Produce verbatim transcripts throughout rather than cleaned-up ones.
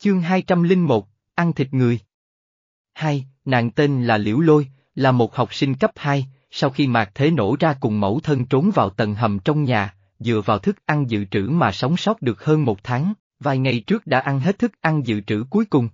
Chương hai trăm lẻ một, ăn thịt người. Hai, nàng tên là Liễu Lôi, là một học sinh cấp hai, sau khi Mạc Thế nổ ra cùng mẫu thân trốn vào tầng hầm trong nhà, dựa vào thức ăn dự trữ mà sống sót được hơn một tháng, vài ngày trước đã ăn hết thức ăn dự trữ cuối cùng.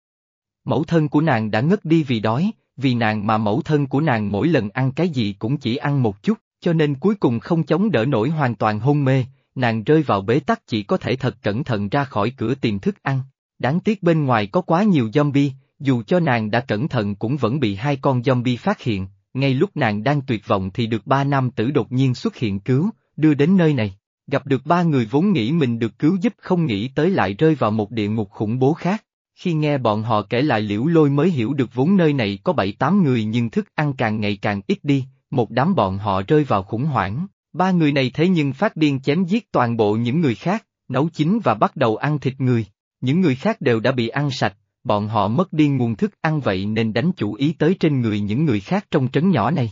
Mẫu thân của nàng đã ngất đi vì đói, vì nàng mà mẫu thân của nàng mỗi lần ăn cái gì cũng chỉ ăn một chút, cho nên cuối cùng không chống đỡ nổi hoàn toàn hôn mê, nàng rơi vào bế tắc chỉ có thể thật cẩn thận ra khỏi cửa tìm thức ăn. Đáng tiếc bên ngoài có quá nhiều zombie, dù cho nàng đã cẩn thận cũng vẫn bị hai con zombie phát hiện, ngay lúc nàng đang tuyệt vọng thì được ba nam tử đột nhiên xuất hiện cứu, đưa đến nơi này. Gặp được ba người vốn nghĩ mình được cứu giúp không nghĩ tới lại rơi vào một địa ngục khủng bố khác. Khi nghe bọn họ kể lại Liễu Lôi mới hiểu được vốn nơi này có bảy tám người nhưng thức ăn càng ngày càng ít đi, một đám bọn họ rơi vào khủng hoảng. Ba người này thế nhưng phát điên chém giết toàn bộ những người khác, nấu chín và bắt đầu ăn thịt người. Những người khác đều đã bị ăn sạch, bọn họ mất đi nguồn thức ăn vậy nên đánh chủ ý tới trên người những người khác trong trấn nhỏ này.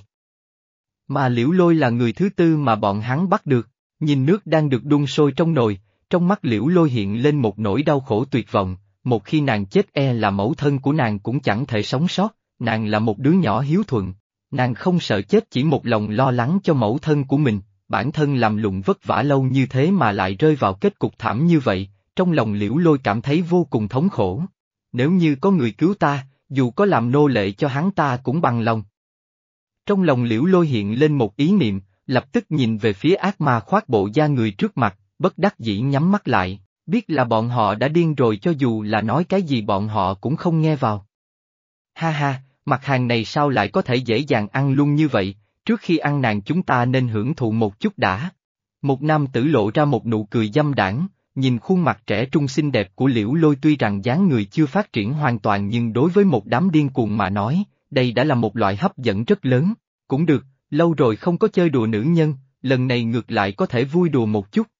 Mà Liễu Lôi là người thứ tư mà bọn hắn bắt được, nhìn nước đang được đun sôi trong nồi, trong mắt Liễu Lôi hiện lên một nỗi đau khổ tuyệt vọng, một khi nàng chết e là mẫu thân của nàng cũng chẳng thể sống sót, nàng là một đứa nhỏ hiếu thuận, nàng không sợ chết chỉ một lòng lo lắng cho mẫu thân của mình, bản thân làm lụng vất vả lâu như thế mà lại rơi vào kết cục thảm như vậy. Trong lòng Liễu Lôi cảm thấy vô cùng thống khổ. Nếu như có người cứu ta, dù có làm nô lệ cho hắn ta cũng bằng lòng. Trong lòng Liễu Lôi hiện lên một ý niệm, lập tức nhìn về phía ác ma khoác bộ da người trước mặt, bất đắc dĩ nhắm mắt lại, biết là bọn họ đã điên rồi cho dù là nói cái gì bọn họ cũng không nghe vào. Ha ha, mặt hàng này sao lại có thể dễ dàng ăn luôn như vậy, trước khi ăn nàng chúng ta nên hưởng thụ một chút đã. Một nam tử lộ ra một nụ cười dâm đãng. Nhìn khuôn mặt trẻ trung xinh đẹp của Liễu Lôi tuy rằng dáng người chưa phát triển hoàn toàn nhưng đối với một đám điên cuồng mà nói, đây đã là một loại hấp dẫn rất lớn. Cũng được, lâu rồi không có chơi đùa nữ nhân, lần này ngược lại có thể vui đùa một chút.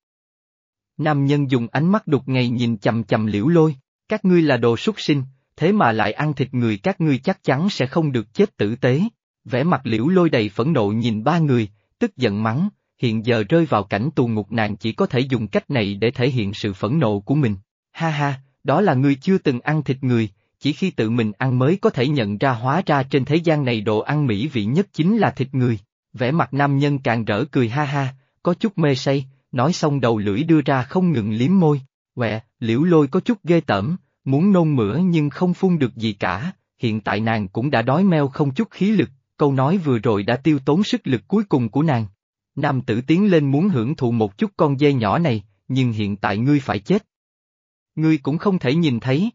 Nam nhân dùng ánh mắt đục ngầu nhìn chằm chằm Liễu Lôi, các ngươi là đồ súc sinh, thế mà lại ăn thịt người các ngươi chắc chắn sẽ không được chết tử tế. Vẻ mặt Liễu Lôi đầy phẫn nộ nhìn ba người, tức giận mắng. Hiện giờ rơi vào cảnh tù ngục nàng chỉ có thể dùng cách này để thể hiện sự phẫn nộ của mình. Ha ha, đó là ngươi chưa từng ăn thịt người, chỉ khi tự mình ăn mới có thể nhận ra hóa ra trên thế gian này đồ ăn mỹ vị nhất chính là thịt người. Vẻ mặt nam nhân càng rỡ cười ha ha, có chút mê say, nói xong đầu lưỡi đưa ra không ngừng liếm môi. Quẹ, Liễu Lôi có chút ghê tởm, muốn nôn mửa nhưng không phun được gì cả, hiện tại nàng cũng đã đói meo không chút khí lực, câu nói vừa rồi đã tiêu tốn sức lực cuối cùng của nàng. Nam tử tiến lên muốn hưởng thụ một chút con dê nhỏ này, nhưng hiện tại ngươi phải chết. Ngươi cũng không thể nhìn thấy.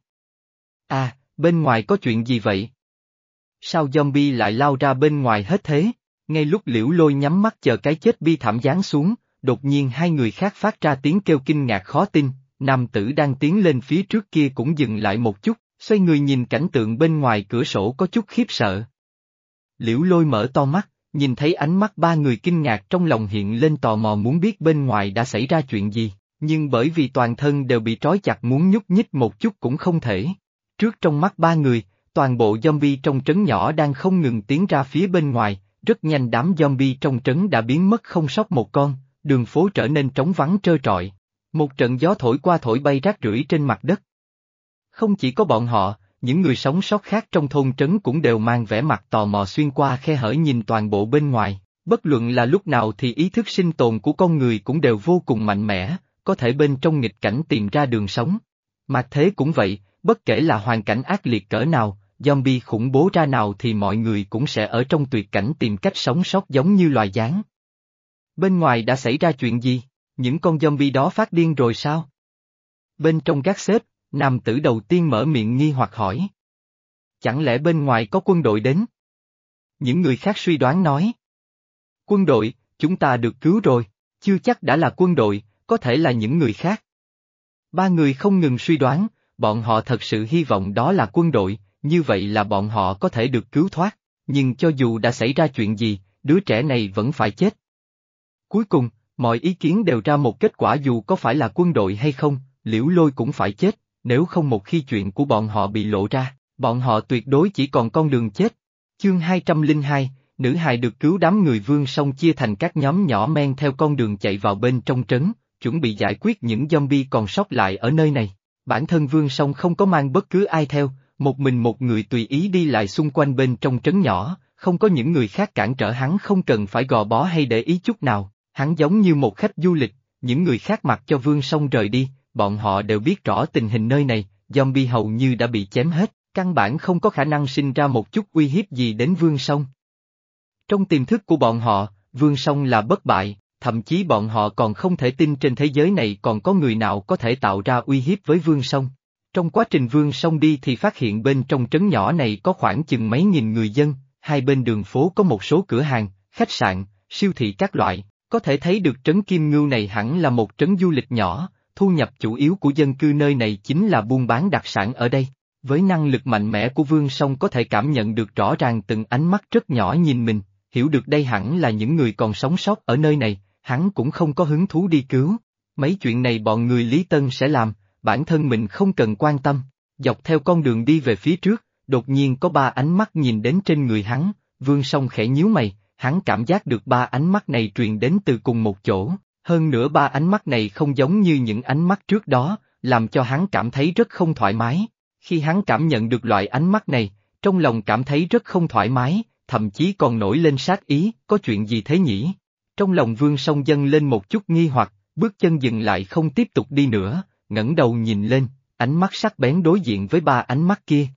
À, bên ngoài có chuyện gì vậy? Sao zombie lại lao ra bên ngoài hết thế? Ngay lúc Liễu Lôi nhắm mắt chờ cái chết bi thảm giáng xuống, đột nhiên hai người khác phát ra tiếng kêu kinh ngạc khó tin, nam tử đang tiến lên phía trước kia cũng dừng lại một chút, xoay người nhìn cảnh tượng bên ngoài cửa sổ có chút khiếp sợ. Liễu Lôi mở to mắt. Nhìn thấy ánh mắt ba người kinh ngạc trong lòng hiện lên tò mò muốn biết bên ngoài đã xảy ra chuyện gì, nhưng bởi vì toàn thân đều bị trói chặt muốn nhúc nhích một chút cũng không thể. Trước trong mắt ba người, toàn bộ zombie trong trấn nhỏ đang không ngừng tiến ra phía bên ngoài, rất nhanh đám zombie trong trấn đã biến mất không sót một con, đường phố trở nên trống vắng trơ trọi. Một trận gió thổi qua thổi bay rác rưởi trên mặt đất. Không chỉ có bọn họ, những người sống sót khác trong thôn trấn cũng đều mang vẻ mặt tò mò xuyên qua khe hở nhìn toàn bộ bên ngoài, bất luận là lúc nào thì ý thức sinh tồn của con người cũng đều vô cùng mạnh mẽ, có thể bên trong nghịch cảnh tìm ra đường sống. Mạc Thế cũng vậy, bất kể là hoàn cảnh ác liệt cỡ nào, zombie khủng bố ra nào thì mọi người cũng sẽ ở trong tuyệt cảnh tìm cách sống sót giống như loài gián. Bên ngoài đã xảy ra chuyện gì? Những con zombie đó phát điên rồi sao? Bên trong gác xếp, nam tử đầu tiên mở miệng nghi hoặc hỏi. Chẳng lẽ bên ngoài có quân đội đến? Những người khác suy đoán nói. Quân đội, chúng ta được cứu rồi, chưa chắc đã là quân đội, có thể là những người khác. Ba người không ngừng suy đoán, bọn họ thật sự hy vọng đó là quân đội, như vậy là bọn họ có thể được cứu thoát, nhưng cho dù đã xảy ra chuyện gì, đứa trẻ này vẫn phải chết. Cuối cùng, mọi ý kiến đều ra một kết quả dù có phải là quân đội hay không, Liễu Lôi cũng phải chết, nếu không một khi chuyện của bọn họ bị lộ ra, bọn họ tuyệt đối chỉ còn con đường chết. Chương hai trăm lẻ hai, nữ hài được cứu đám người vương xong chia thành các nhóm nhỏ men theo con đường chạy vào bên trong trấn, chuẩn bị giải quyết những zombie còn sót lại ở nơi này. Bản thân Vương Song không có mang bất cứ ai theo, một mình một người tùy ý đi lại xung quanh bên trong trấn nhỏ, không có những người khác cản trở hắn, không cần phải gò bó hay để ý chút nào, hắn giống như một khách du lịch, những người khác mặc cho Vương Song rời đi, bọn họ đều biết rõ tình hình nơi này, zombie hầu như đã bị chém hết, căn bản không có khả năng sinh ra một chút uy hiếp gì đến Vương Song. Trong tiềm thức của bọn họ, Vương Song là bất bại, thậm chí bọn họ còn không thể tin trên thế giới này còn có người nào có thể tạo ra uy hiếp với Vương Song. Trong quá trình Vương Song đi thì phát hiện bên trong trấn nhỏ này có khoảng chừng mấy nghìn người dân, hai bên đường phố có một số cửa hàng, khách sạn, siêu thị các loại, có thể thấy được trấn Kim Ngưu này hẳn là một trấn du lịch nhỏ, thu nhập chủ yếu của dân cư nơi này chính là buôn bán đặc sản ở đây. Với năng lực mạnh mẽ của Vương Song có thể cảm nhận được rõ ràng từng ánh mắt rất nhỏ nhìn mình, hiểu được đây hẳn là những người còn sống sót ở nơi này, hắn cũng không có hứng thú đi cứu. Mấy chuyện này bọn người Lý Tân sẽ làm, bản thân mình không cần quan tâm. Dọc theo con đường đi về phía trước, đột nhiên có ba ánh mắt nhìn đến trên người hắn, Vương Song khẽ nhíu mày, hắn cảm giác được ba ánh mắt này truyền đến từ cùng một chỗ, hơn nữa ba ánh mắt này không giống như những ánh mắt trước đó, làm cho hắn cảm thấy rất không thoải mái. Khi hắn cảm nhận được loại ánh mắt này, trong lòng cảm thấy rất không thoải mái, thậm chí còn nổi lên sát ý, có chuyện gì thế nhỉ? Trong lòng Vương Song dâng lên một chút nghi hoặc, bước chân dừng lại không tiếp tục đi nữa, ngẩng đầu nhìn lên, ánh mắt sắc bén đối diện với ba ánh mắt kia.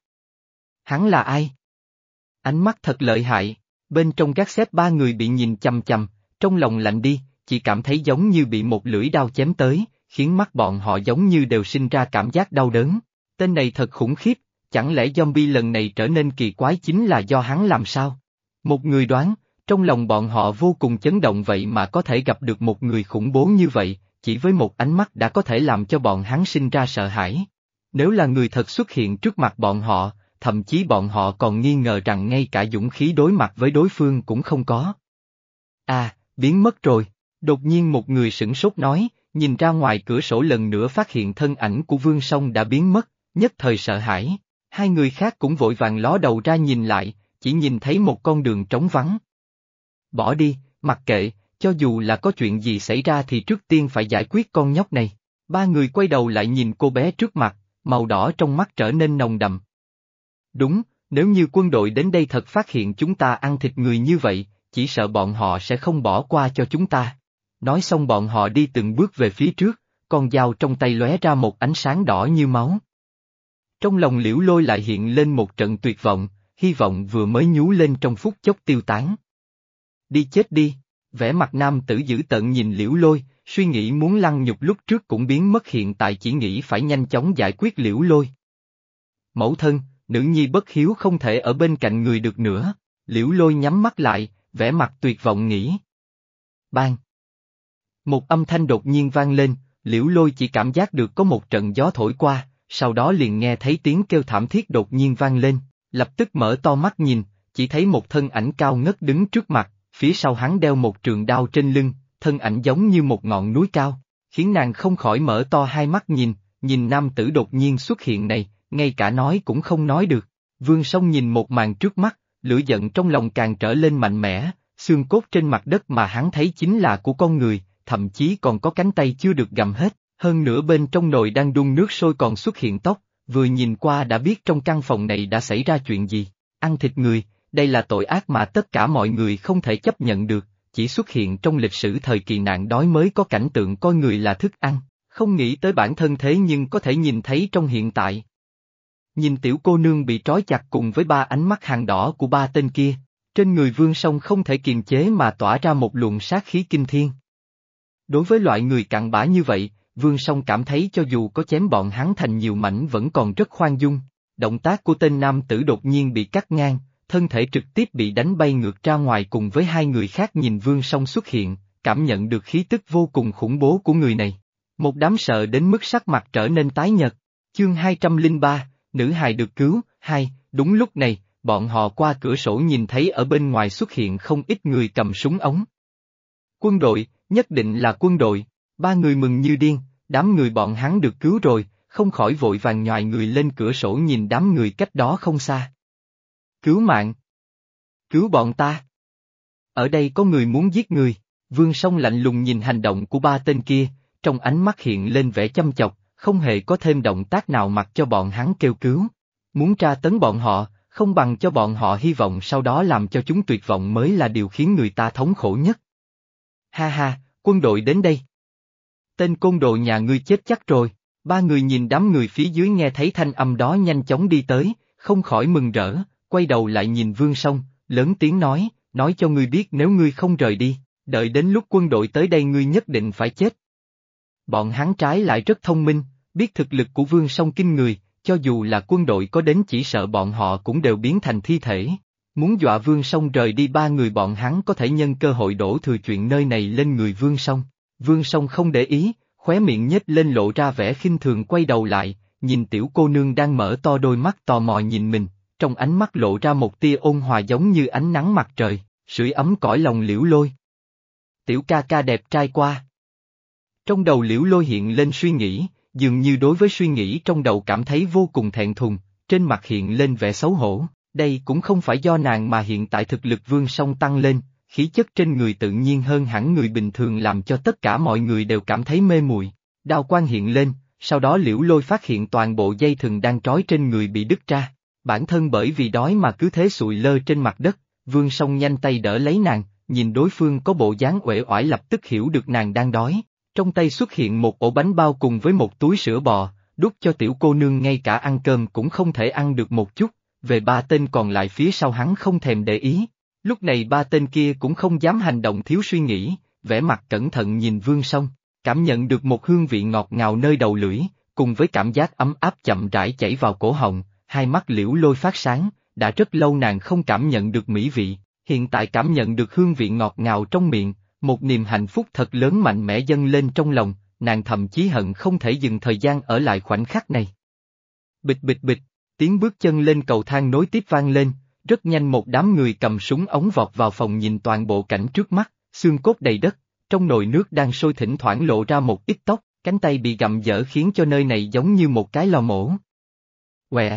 Hắn là ai? Ánh mắt thật lợi hại, bên trong gác xếp ba người bị nhìn chằm chằm, trong lòng lạnh đi, chỉ cảm thấy giống như bị một lưỡi đao chém tới, khiến mắt bọn họ giống như đều sinh ra cảm giác đau đớn. Tên này thật khủng khiếp, chẳng lẽ zombie lần này trở nên kỳ quái chính là do hắn làm sao? Một người đoán, trong lòng bọn họ vô cùng chấn động, vậy mà có thể gặp được một người khủng bố như vậy, chỉ với một ánh mắt đã có thể làm cho bọn hắn sinh ra sợ hãi. Nếu là người thật xuất hiện trước mặt bọn họ, thậm chí bọn họ còn nghi ngờ rằng ngay cả dũng khí đối mặt với đối phương cũng không có. À, biến mất rồi, đột nhiên một người sửng sốt nói, nhìn ra ngoài cửa sổ lần nữa phát hiện thân ảnh của Vương Song đã biến mất, nhất thời sợ hãi. Hai người khác cũng vội vàng ló đầu ra nhìn lại, chỉ nhìn thấy một con đường trống vắng. Bỏ đi, mặc kệ, cho dù là có chuyện gì xảy ra thì trước tiên phải giải quyết con nhóc này. Ba người quay đầu lại nhìn cô bé trước mặt, màu đỏ trong mắt trở nên nồng đậm. Đúng, nếu như quân đội đến đây thật phát hiện chúng ta ăn thịt người như vậy, chỉ sợ bọn họ sẽ không bỏ qua cho chúng ta. Nói xong bọn họ đi từng bước về phía trước, con dao trong tay lóe ra một ánh sáng đỏ như máu. Trong lòng Liễu Lôi lại hiện lên một trận tuyệt vọng, hy vọng vừa mới nhú lên trong phút chốc tiêu tán. Đi chết đi, vẻ mặt nam tử dữ tợn nhìn Liễu Lôi, suy nghĩ muốn lăng nhục lúc trước cũng biến mất, hiện tại chỉ nghĩ phải nhanh chóng giải quyết Liễu Lôi. Mẫu thân, nữ nhi bất hiếu không thể ở bên cạnh người được nữa, Liễu Lôi nhắm mắt lại, vẻ mặt tuyệt vọng nghĩ. Bang! Một âm thanh đột nhiên vang lên, Liễu Lôi chỉ cảm giác được có một trận gió thổi qua, sau đó liền nghe thấy tiếng kêu thảm thiết đột nhiên vang lên, lập tức mở to mắt nhìn, chỉ thấy một thân ảnh cao ngất đứng trước mặt, phía sau hắn đeo một trường đao trên lưng, thân ảnh giống như một ngọn núi cao, khiến nàng không khỏi mở to hai mắt nhìn, nhìn nam tử đột nhiên xuất hiện này, ngay cả nói cũng không nói được. Vương Song nhìn một màn trước mắt, lửa giận trong lòng càng trở lên mạnh mẽ, xương cốt trên mặt đất mà hắn thấy chính là của con người, thậm chí còn có cánh tay chưa được gặm hết, hơn nữa bên trong nồi đang đun nước sôi còn xuất hiện tóc, vừa nhìn qua đã biết trong căn phòng này đã xảy ra chuyện gì. Ăn thịt người, đây là tội ác mà tất cả mọi người không thể chấp nhận được, chỉ xuất hiện trong lịch sử thời kỳ nạn đói mới có cảnh tượng coi người là thức ăn, không nghĩ tới bản thân thế nhưng có thể nhìn thấy trong hiện tại. Nhìn tiểu cô nương bị trói chặt cùng với ba ánh mắt hàng đỏ của ba tên kia, trên người Vương Song không thể kiềm chế mà tỏa ra một luồng sát khí kinh thiên. Đối với loại người cặn bã như vậy, Vương Song cảm thấy cho dù có chém bọn hắn thành nhiều mảnh vẫn còn rất khoan dung. Động tác của tên nam tử đột nhiên bị cắt ngang, thân thể trực tiếp bị đánh bay ngược ra ngoài cùng với hai người khác nhìn Vương Song xuất hiện, cảm nhận được khí tức vô cùng khủng bố của người này. Một đám sợ đến mức sắc mặt trở nên tái nhợt. Chương hai trăm lẻ ba, nữ hài được cứu, hai, đúng lúc này, bọn họ qua cửa sổ nhìn thấy ở bên ngoài xuất hiện không ít người cầm súng ống. Quân đội, nhất định là quân đội, ba người mừng như điên, đám người bọn hắn được cứu rồi, không khỏi vội vàng nhoài người lên cửa sổ nhìn đám người cách đó không xa. Cứu mạng! Cứu bọn ta! Ở đây có người muốn giết người, Vương Song lạnh lùng nhìn hành động của ba tên kia, trong ánh mắt hiện lên vẻ chăm chọc, không hề có thêm động tác nào mặc cho bọn hắn kêu cứu. Muốn tra tấn bọn họ, không bằng cho bọn họ hy vọng sau đó làm cho chúng tuyệt vọng mới là điều khiến người ta thống khổ nhất. Ha ha, quân đội đến đây. Tên côn đồ nhà ngươi chết chắc rồi. Ba người nhìn đám người phía dưới nghe thấy thanh âm đó nhanh chóng đi tới, không khỏi mừng rỡ, quay đầu lại nhìn Vương Song, lớn tiếng nói, nói cho ngươi biết nếu ngươi không rời đi, đợi đến lúc quân đội tới đây ngươi nhất định phải chết. Bọn hắn trái lại rất thông minh, biết thực lực của Vương Song kinh người, cho dù là quân đội có đến chỉ sợ bọn họ cũng đều biến thành thi thể. Muốn dọa Vương Song rời đi ba người bọn hắn có thể nhân cơ hội đổ thừa chuyện nơi này lên người Vương Song. Vương Song không để ý, khóe miệng nhếch lên lộ ra vẻ khinh thường quay đầu lại, nhìn tiểu cô nương đang mở to đôi mắt tò mò nhìn mình, trong ánh mắt lộ ra một tia ôn hòa giống như ánh nắng mặt trời, sưởi ấm cõi lòng Liễu Lôi. Tiểu ca ca đẹp trai quá. Trong đầu Liễu Lôi hiện lên suy nghĩ, dường như đối với suy nghĩ trong đầu cảm thấy vô cùng thẹn thùng, trên mặt hiện lên vẻ xấu hổ, đây cũng không phải do nàng mà hiện tại thực lực Vương Song tăng lên, khí chất trên người tự nhiên hơn hẳn người bình thường làm cho tất cả mọi người đều cảm thấy mê muội. Đao quang hiện lên, sau đó Liễu Lôi phát hiện toàn bộ dây thừng đang trói trên người bị đứt ra, bản thân bởi vì đói mà cứ thế sụi lơ trên mặt đất, Vương Song nhanh tay đỡ lấy nàng, nhìn đối phương có bộ dáng uể oải lập tức hiểu được nàng đang đói, trong tay xuất hiện một ổ bánh bao cùng với một túi sữa bò, đút cho tiểu cô nương ngay cả ăn cơm cũng không thể ăn được một chút, về ba tên còn lại phía sau hắn không thèm để ý. Lúc này ba tên kia cũng không dám hành động thiếu suy nghĩ, vẻ mặt cẩn thận nhìn Vương Song, cảm nhận được một hương vị ngọt ngào nơi đầu lưỡi, cùng với cảm giác ấm áp chậm rãi chảy vào cổ họng, hai mắt Liễu Lôi phát sáng, đã rất lâu nàng không cảm nhận được mỹ vị, hiện tại cảm nhận được hương vị ngọt ngào trong miệng, một niềm hạnh phúc thật lớn mạnh mẽ dâng lên trong lòng, nàng thậm chí hận không thể dừng thời gian ở lại khoảnh khắc này. Bịch bịch bịch, tiếng bước chân lên cầu thang nối tiếp vang lên. Rất nhanh một đám người cầm súng ống vọt vào phòng nhìn toàn bộ cảnh trước mắt, xương cốt đầy đất, trong nồi nước đang sôi thỉnh thoảng lộ ra một ít tóc, cánh tay bị gặm dở khiến cho nơi này giống như một cái lò mổ. Quẹ!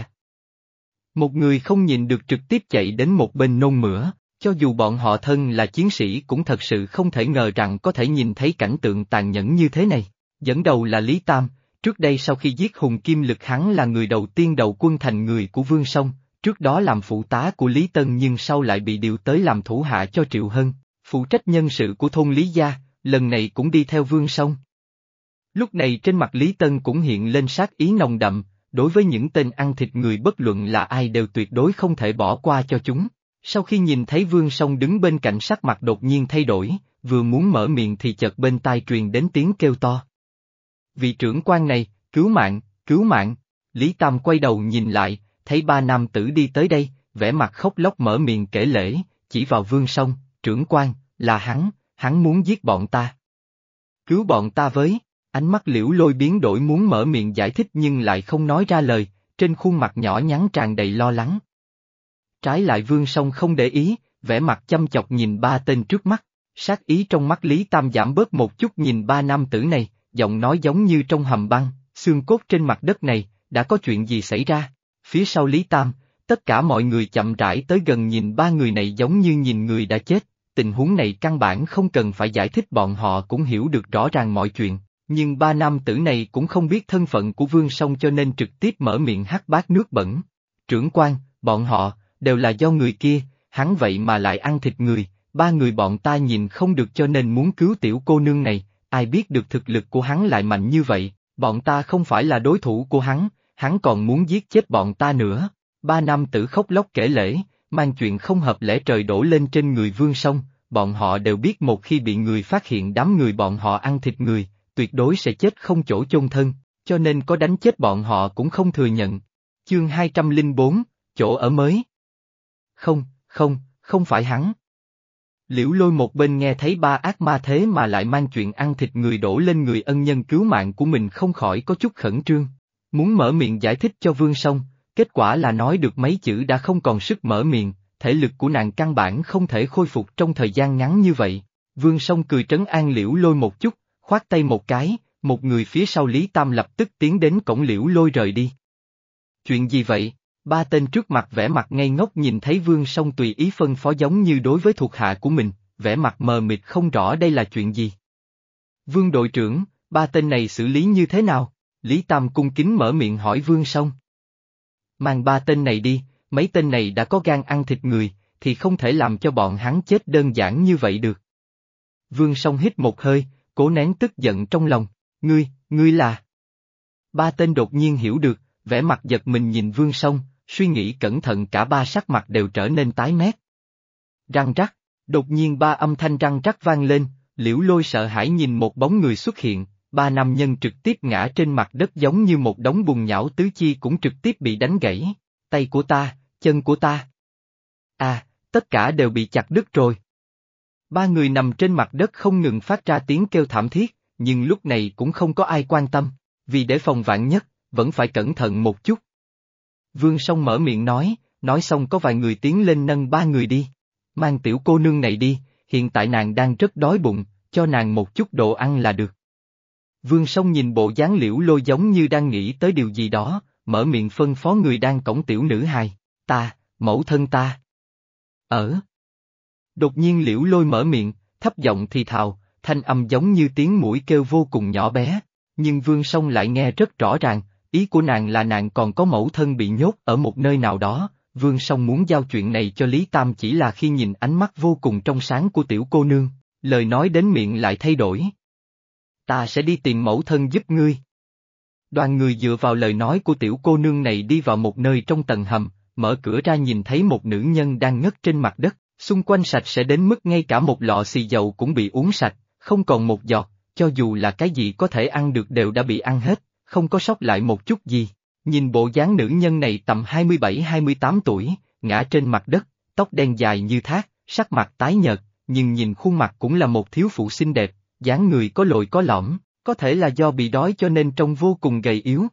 Một người không nhìn được trực tiếp chạy đến một bên nôn mửa, cho dù bọn họ thân là chiến sĩ cũng thật sự không thể ngờ rằng có thể nhìn thấy cảnh tượng tàn nhẫn như thế này. Dẫn đầu là Lý Tam, trước đây sau khi giết Hùng Kim Lực hắn là người đầu tiên đầu quân thành người của Vương Song. Trước đó làm phụ tá của Lý Tân nhưng sau lại bị điều tới làm thủ hạ cho Triệu Hân, phụ trách nhân sự của thôn Lý Gia, lần này cũng đi theo Vương Song. Lúc này trên mặt Lý Tân cũng hiện lên sát ý nồng đậm, đối với những tên ăn thịt người bất luận là ai đều tuyệt đối không thể bỏ qua cho chúng. Sau khi nhìn thấy Vương Song đứng bên cạnh sắc mặt đột nhiên thay đổi, vừa muốn mở miệng thì chợt bên tai truyền đến tiếng kêu to. Vị trưởng quan này, cứu mạng, cứu mạng, Lý Tam quay đầu nhìn lại. Thấy ba nam tử đi tới đây, vẻ mặt khóc lóc mở miệng kể lễ, chỉ vào Vương Song, trưởng quan, là hắn, hắn muốn giết bọn ta. Cứu bọn ta với, ánh mắt Liễu Lôi biến đổi muốn mở miệng giải thích nhưng lại không nói ra lời, trên khuôn mặt nhỏ nhắn tràn đầy lo lắng. Trái lại Vương Song không để ý, vẻ mặt chăm chọc nhìn ba tên trước mắt, sát ý trong mắt Lý Tam giảm bớt một chút nhìn ba nam tử này, giọng nói giống như trong hầm băng, xương cốt trên mặt đất này, đã có chuyện gì xảy ra? Phía sau Lý Tam, tất cả mọi người chậm rãi tới gần nhìn ba người này giống như nhìn người đã chết, tình huống này căn bản không cần phải giải thích bọn họ cũng hiểu được rõ ràng mọi chuyện, nhưng ba nam tử này cũng không biết thân phận của Vương Song cho nên trực tiếp mở miệng hắt bát nước bẩn. Trưởng quan, bọn họ, đều là do người kia, hắn vậy mà lại ăn thịt người, ba người bọn ta nhìn không được cho nên muốn cứu tiểu cô nương này, ai biết được thực lực của hắn lại mạnh như vậy, bọn ta không phải là đối thủ của hắn. Hắn còn muốn giết chết bọn ta nữa. Ba nam tử khóc lóc kể lễ, mang chuyện không hợp lẽ trời đổ lên trên người Vương Song, bọn họ đều biết một khi bị người phát hiện đám người bọn họ ăn thịt người, tuyệt đối sẽ chết không chỗ chôn thân, cho nên có đánh chết bọn họ cũng không thừa nhận. Chương hai trăm lẻ bốn, chỗ ở mới. Không, không, không phải hắn. Liễu Lôi một bên nghe thấy ba ác ma thế mà lại mang chuyện ăn thịt người đổ lên người ân nhân cứu mạng của mình không khỏi có chút khẩn trương. Muốn mở miệng giải thích cho Vương Song, kết quả là nói được mấy chữ đã không còn sức mở miệng, thể lực của nàng căn bản không thể khôi phục trong thời gian ngắn như vậy. Vương Song cười trấn an Liễu Lôi một chút, khoát tay một cái, một người phía sau Lý Tam lập tức tiến đến cổng Liễu Lôi rời đi. Chuyện gì vậy? Ba tên trước mặt vẻ mặt ngây ngốc nhìn thấy Vương Song tùy ý phân phó giống như đối với thuộc hạ của mình, vẻ mặt mờ mịt không rõ đây là chuyện gì. Vương đội trưởng, ba tên này xử lý như thế nào? Lý Tam cung kính mở miệng hỏi Vương Song. Mang ba tên này đi, mấy tên này đã có gan ăn thịt người, thì không thể làm cho bọn hắn chết đơn giản như vậy được. Vương Song hít một hơi, cố nén tức giận trong lòng, ngươi, ngươi là... Ba tên đột nhiên hiểu được, vẻ mặt giật mình nhìn Vương Song, suy nghĩ cẩn thận cả ba sắc mặt đều trở nên tái mét. Răng rắc, đột nhiên ba âm thanh răng rắc vang lên, Liễu Lôi sợ hãi nhìn một bóng người xuất hiện, ba nam nhân trực tiếp ngã trên mặt đất giống như một đống bùn nhão, tứ chi cũng trực tiếp bị đánh gãy, tay của ta, chân của ta. À, tất cả đều bị chặt đứt rồi. Ba người nằm trên mặt đất không ngừng phát ra tiếng kêu thảm thiết, nhưng lúc này cũng không có ai quan tâm, vì để phòng vạn nhất, vẫn phải cẩn thận một chút. Vương Song mở miệng nói, nói xong có vài người tiến lên nâng ba người đi. Mang tiểu cô nương này đi, hiện tại nàng đang rất đói bụng, cho nàng một chút đồ ăn là được. Vương Song nhìn bộ dáng Liễu Lôi giống như đang nghĩ tới điều gì đó, mở miệng phân phó người đang cõng tiểu nữ hài, ta, mẫu thân ta. Ở. Đột nhiên Liễu Lôi mở miệng, thấp giọng thì thào, thanh âm giống như tiếng muỗi kêu vô cùng nhỏ bé, nhưng Vương Song lại nghe rất rõ ràng, ý của nàng là nàng còn có mẫu thân bị nhốt ở một nơi nào đó. Vương Song muốn giao chuyện này cho Lý Tam chỉ là khi nhìn ánh mắt vô cùng trong sáng của tiểu cô nương, lời nói đến miệng lại thay đổi. Ta sẽ đi tìm mẫu thân giúp ngươi. Đoàn người dựa vào lời nói của tiểu cô nương này đi vào một nơi trong tầng hầm, mở cửa ra nhìn thấy một nữ nhân đang ngất trên mặt đất, xung quanh sạch sẽ đến mức ngay cả một lọ xì dầu cũng bị uống sạch, không còn một giọt, cho dù là cái gì có thể ăn được đều đã bị ăn hết, không có sót lại một chút gì. Nhìn bộ dáng nữ nhân này tầm hai mươi bảy hai mươi tám tuổi, ngã trên mặt đất, tóc đen dài như thác, sắc mặt tái nhợt, nhưng nhìn khuôn mặt cũng là một thiếu phụ xinh đẹp, dáng người có lồi có lõm, có thể là do bị đói cho nên trông vô cùng gầy yếu.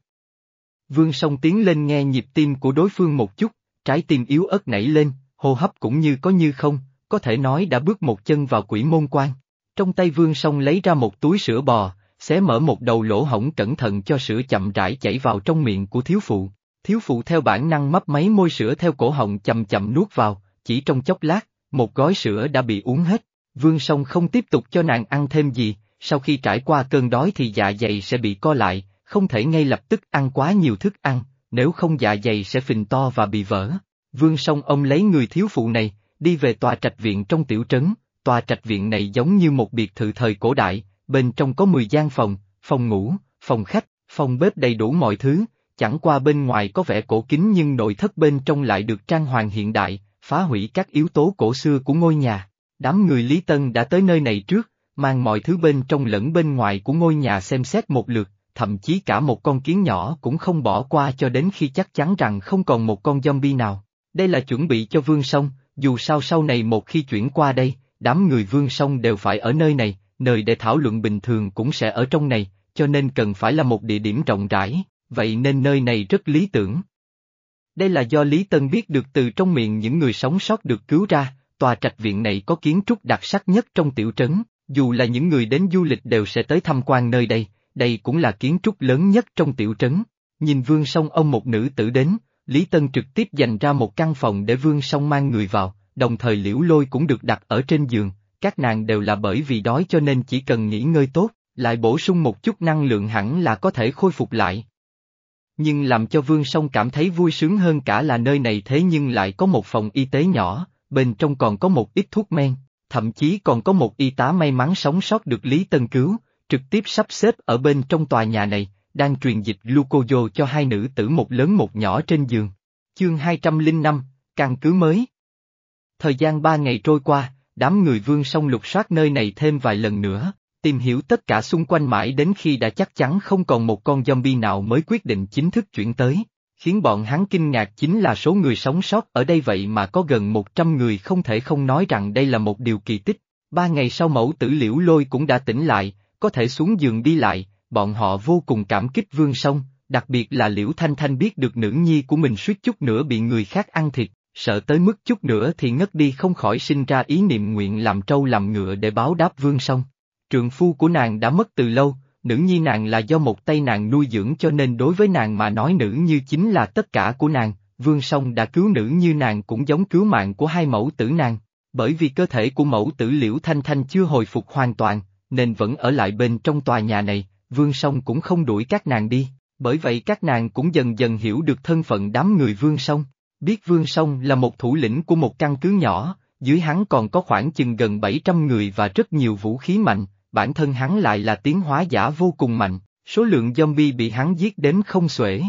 Vương Song tiến lên nghe nhịp tim của đối phương một chút, trái tim yếu ớt nảy lên, hô hấp cũng như có như không, có thể nói đã bước một chân vào quỷ môn quan. Trong tay Vương Song lấy ra một túi sữa bò, xé mở một đầu lỗ hổng cẩn thận cho sữa chậm rãi chảy vào trong miệng của thiếu phụ. Thiếu phụ theo bản năng mấp máy môi sữa theo cổ họng chậm chậm nuốt vào, chỉ trong chốc lát, một gói sữa đã bị uống hết. Vương Song không tiếp tục cho nàng ăn thêm gì, sau khi trải qua cơn đói thì dạ dày sẽ bị co lại, không thể ngay lập tức ăn quá nhiều thức ăn, nếu không dạ dày sẽ phình to và bị vỡ. Vương Song ông lấy người thiếu phụ này, đi về tòa trạch viện trong tiểu trấn. Tòa trạch viện này giống như một biệt thự thời cổ đại, bên trong có mười gian phòng, phòng ngủ, phòng khách, phòng bếp đầy đủ mọi thứ, chẳng qua bên ngoài có vẻ cổ kính nhưng nội thất bên trong lại được trang hoàng hiện đại, phá hủy các yếu tố cổ xưa của ngôi nhà. Đám người Lý Tân đã tới nơi này trước, mang mọi thứ bên trong lẫn bên ngoài của ngôi nhà xem xét một lượt, thậm chí cả một con kiến nhỏ cũng không bỏ qua cho đến khi chắc chắn rằng không còn một con zombie nào. Đây là chuẩn bị cho Vương Song, dù sao sau này một khi chuyển qua đây, đám người Vương Song đều phải ở nơi này, nơi để thảo luận bình thường cũng sẽ ở trong này, cho nên cần phải là một địa điểm rộng rãi, vậy nên nơi này rất lý tưởng. Đây là do Lý Tân biết được từ trong miệng những người sống sót được cứu ra, tòa trạch viện này có kiến trúc đặc sắc nhất trong tiểu trấn, dù là những người đến du lịch đều sẽ tới tham quan nơi đây, đây cũng là kiến trúc lớn nhất trong tiểu trấn. Nhìn Vương Song ông một nữ tử đến, Lý Tân trực tiếp dành ra một căn phòng để Vương Song mang người vào, đồng thời Liễu Lôi cũng được đặt ở trên giường, các nàng đều là bởi vì đói cho nên chỉ cần nghỉ ngơi tốt, lại bổ sung một chút năng lượng hẳn là có thể khôi phục lại. Nhưng làm cho Vương Song cảm thấy vui sướng hơn cả là nơi này thế nhưng lại có một phòng y tế nhỏ, bên trong còn có một ít thuốc men, thậm chí còn có một y tá may mắn sống sót được Lý Tân cứu, trực tiếp sắp xếp ở bên trong tòa nhà này, đang truyền dịch glucozo cho hai nữ tử một lớn một nhỏ trên giường. Chương hai trăm lẻ năm, căn cứ mới. Thời gian ba ngày trôi qua, đám người Vương Song lục soát nơi này thêm vài lần nữa, tìm hiểu tất cả xung quanh mãi đến khi đã chắc chắn không còn một con zombie nào mới quyết định chính thức chuyển tới. Khiến bọn hắn kinh ngạc chính là số người sống sót ở đây vậy mà có gần một trăm người, không thể không nói rằng đây là một điều kỳ tích. Ba ngày sau mẫu tử Liễu Lôi cũng đã tỉnh lại, có thể xuống giường đi lại, bọn họ vô cùng cảm kích Vương Song, đặc biệt là Liễu Thanh Thanh biết được nữ nhi của mình suýt chút nữa bị người khác ăn thịt, sợ tới mức chút nữa thì ngất đi không khỏi sinh ra ý niệm nguyện làm trâu làm ngựa để báo đáp Vương Song. Trượng phu của nàng đã mất từ lâu, nữ nhi nàng là do một tay nàng nuôi dưỡng cho nên đối với nàng mà nói nữ như chính là tất cả của nàng, Vương Song đã cứu nữ như nàng cũng giống cứu mạng của hai mẫu tử nàng, bởi vì cơ thể của mẫu tử Liễu Thanh Thanh chưa hồi phục hoàn toàn, nên vẫn ở lại bên trong tòa nhà này, Vương Song cũng không đuổi các nàng đi, Bởi vậy các nàng cũng dần dần hiểu được thân phận đám người Vương Song. Biết Vương Song là một thủ lĩnh của một căn cứ nhỏ, dưới hắn còn có khoảng chừng gần bảy trăm người và rất nhiều vũ khí mạnh, bản thân hắn lại là tiến hóa giả vô cùng mạnh, số lượng zombie bị hắn giết đến không xuể.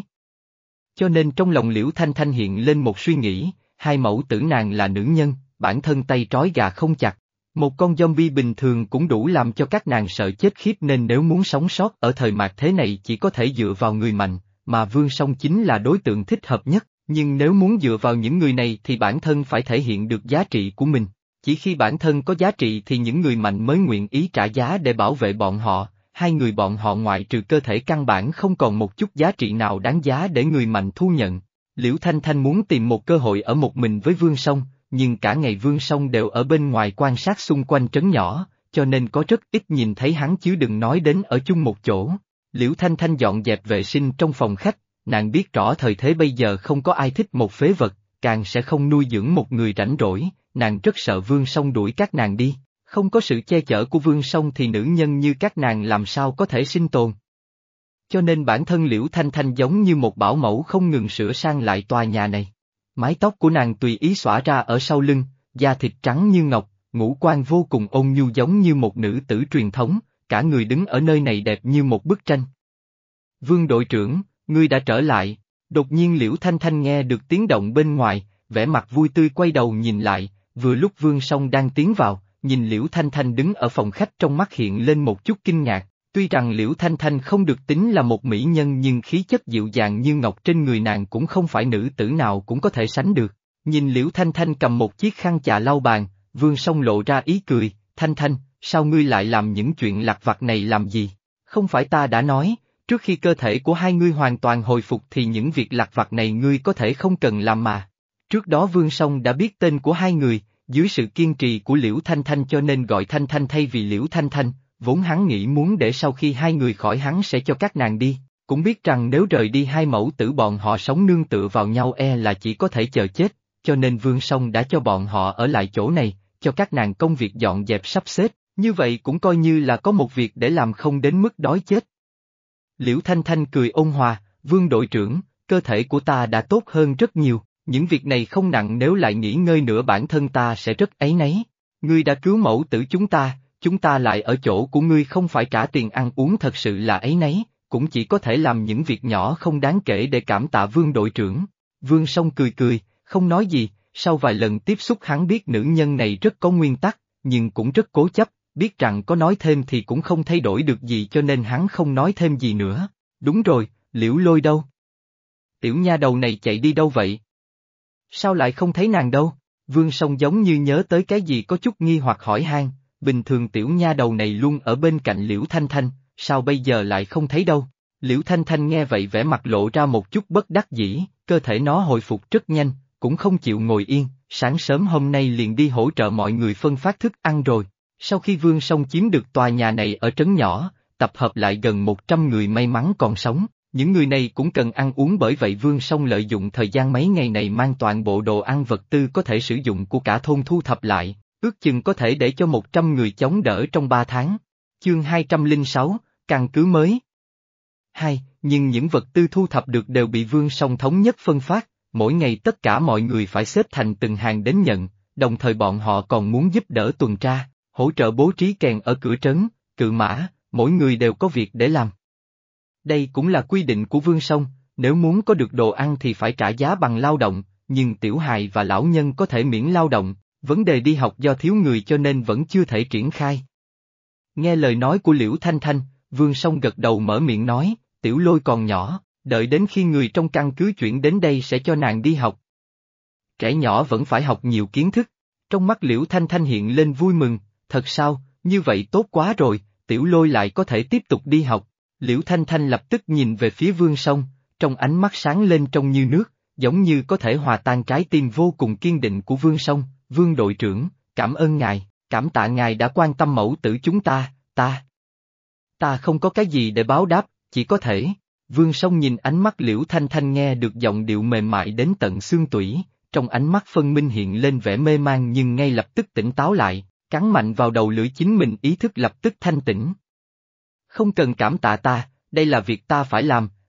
Cho nên trong lòng Liễu Thanh Thanh hiện lên một suy nghĩ, hai mẫu tử nàng là nữ nhân, bản thân tay trói gà không chặt. Một con zombie bình thường cũng đủ làm cho các nàng sợ chết khiếp nên nếu muốn sống sót ở thời mạt thế này chỉ có thể dựa vào người mạnh, mà Vương Song chính là đối tượng thích hợp nhất, nhưng nếu muốn dựa vào những người này thì bản thân phải thể hiện được giá trị của mình. Chỉ khi bản thân có giá trị thì những người mạnh mới nguyện ý trả giá để bảo vệ bọn họ, hai người bọn họ ngoại trừ cơ thể căn bản không còn một chút giá trị nào đáng giá để người mạnh thu nhận. Liễu Thanh Thanh muốn tìm một cơ hội ở một mình với Vương Song, nhưng cả ngày Vương Song đều ở bên ngoài quan sát xung quanh trấn nhỏ, cho nên có rất ít nhìn thấy hắn chứ đừng nói đến ở chung một chỗ. Liễu Thanh Thanh dọn dẹp vệ sinh trong phòng khách, nàng biết rõ thời thế bây giờ không có ai thích một phế vật, càng sẽ không nuôi dưỡng một người rảnh rỗi, nàng rất sợ Vương Song đuổi các nàng đi, không có sự che chở của Vương Song thì nữ nhân như các nàng làm sao có thể sinh tồn. Cho nên bản thân Liễu Thanh Thanh giống như một bảo mẫu không ngừng sửa sang lại tòa nhà này. Mái tóc của nàng tùy ý xõa ra ở sau lưng, da thịt trắng như ngọc, ngũ quan vô cùng ôn nhu giống như một nữ tử truyền thống, cả người đứng ở nơi này đẹp như một bức tranh. Vương đội trưởng, ngươi đã trở lại, đột nhiên Liễu Thanh Thanh nghe được tiếng động bên ngoài, vẻ mặt vui tươi quay đầu nhìn lại, vừa lúc Vương Song đang tiến vào, nhìn Liễu Thanh Thanh đứng ở phòng khách trong mắt hiện lên một chút kinh ngạc. Tuy rằng Liễu Thanh Thanh không được tính là một mỹ nhân nhưng khí chất dịu dàng như ngọc trên người nàng cũng không phải nữ tử nào cũng có thể sánh được. Nhìn Liễu Thanh Thanh cầm một chiếc khăn chà lau bàn, Vương Song lộ ra ý cười, Thanh Thanh, sao ngươi lại làm những chuyện lặt vặt này làm gì? Không phải ta đã nói, trước khi cơ thể của hai ngươi hoàn toàn hồi phục thì những việc lặt vặt này ngươi có thể không cần làm mà. Trước đó Vương Song đã biết tên của hai người, dưới sự kiên trì của Liễu Thanh Thanh cho nên gọi Thanh Thanh thay vì Liễu Thanh Thanh. Vốn hắn nghĩ muốn để sau khi hai người khỏi hắn sẽ cho các nàng đi, cũng biết rằng nếu rời đi hai mẫu tử bọn họ sống nương tựa vào nhau e là chỉ có thể chờ chết, cho nên Vương Song đã cho bọn họ ở lại chỗ này, cho các nàng công việc dọn dẹp sắp xếp, như vậy cũng coi như là có một việc để làm không đến mức đói chết. Liễu Thanh Thanh cười ôn hòa, Vương đội trưởng, cơ thể của ta đã tốt hơn rất nhiều, những việc này không nặng nếu lại nghỉ ngơi nữa bản thân ta sẽ rất áy náy. Ngươi đã cứu mẫu tử chúng ta. Chúng ta lại ở chỗ của ngươi không phải trả tiền ăn uống thật sự là ấy nấy, cũng chỉ có thể làm những việc nhỏ không đáng kể để cảm tạ Vương đội trưởng. Vương Song cười cười, không nói gì, sau vài lần tiếp xúc hắn biết nữ nhân này rất có nguyên tắc, nhưng cũng rất cố chấp, biết rằng có nói thêm thì cũng không thay đổi được gì cho nên hắn không nói thêm gì nữa. Đúng rồi, Liễu Lôi đâu? Tiểu nha đầu này chạy đi đâu vậy? Sao lại không thấy nàng đâu? Vương Song giống như nhớ tới cái gì có chút nghi hoặc hỏi han. Bình thường tiểu nha đầu này luôn ở bên cạnh Liễu Thanh Thanh, sao bây giờ lại không thấy đâu? Liễu Thanh Thanh nghe vậy vẻ mặt lộ ra một chút bất đắc dĩ, cơ thể nó hồi phục rất nhanh, cũng không chịu ngồi yên, sáng sớm hôm nay liền đi hỗ trợ mọi người phân phát thức ăn rồi. Sau khi Vương Song chiếm được tòa nhà này ở trấn nhỏ, tập hợp lại gần một trăm người may mắn còn sống, những người này cũng cần ăn uống bởi vậy Vương Song lợi dụng thời gian mấy ngày này mang toàn bộ đồ ăn vật tư có thể sử dụng của cả thôn thu thập lại. Ước chừng có thể để cho một trăm người chống đỡ trong ba tháng. Chương hai trăm lẻ sáu, căn cứ mới. Hai, nhưng những vật tư thu thập được đều bị Vương Song thống nhất phân phát, mỗi ngày tất cả mọi người phải xếp thành từng hàng đến nhận, đồng thời bọn họ còn muốn giúp đỡ tuần tra, hỗ trợ bố trí kèn ở cửa trấn, cự mã, mỗi người đều có việc để làm. Đây cũng là quy định của Vương Song, nếu muốn có được đồ ăn thì phải trả giá bằng lao động, nhưng tiểu hài và lão nhân có thể miễn lao động. Vấn đề đi học do thiếu người cho nên vẫn chưa thể triển khai. Nghe lời nói của Liễu Thanh Thanh, Vương Song gật đầu mở miệng nói, Tiểu Lôi còn nhỏ, đợi đến khi người trong căn cứ chuyển đến đây sẽ cho nàng đi học. Trẻ nhỏ vẫn phải học nhiều kiến thức. Trong mắt Liễu Thanh Thanh hiện lên vui mừng, thật sao, như vậy tốt quá rồi, Tiểu Lôi lại có thể tiếp tục đi học. Liễu Thanh Thanh lập tức nhìn về phía Vương Song, trong ánh mắt sáng lên trong như nước, giống như có thể hòa tan trái tim vô cùng kiên định của Vương Song. Vương đội trưởng, cảm ơn ngài, cảm tạ ngài đã quan tâm mẫu tử chúng ta, ta. Ta không có cái gì để báo đáp, chỉ có thể. Vương Song nhìn ánh mắt Liễu Thanh Thanh nghe được giọng điệu mềm mại đến tận xương tủy, trong ánh mắt phân minh hiện lên vẻ mê man nhưng ngay lập tức tỉnh táo lại, cắn mạnh vào đầu lưỡi chính mình ý thức lập tức thanh tĩnh. Không cần cảm tạ ta, đây là việc ta phải làm,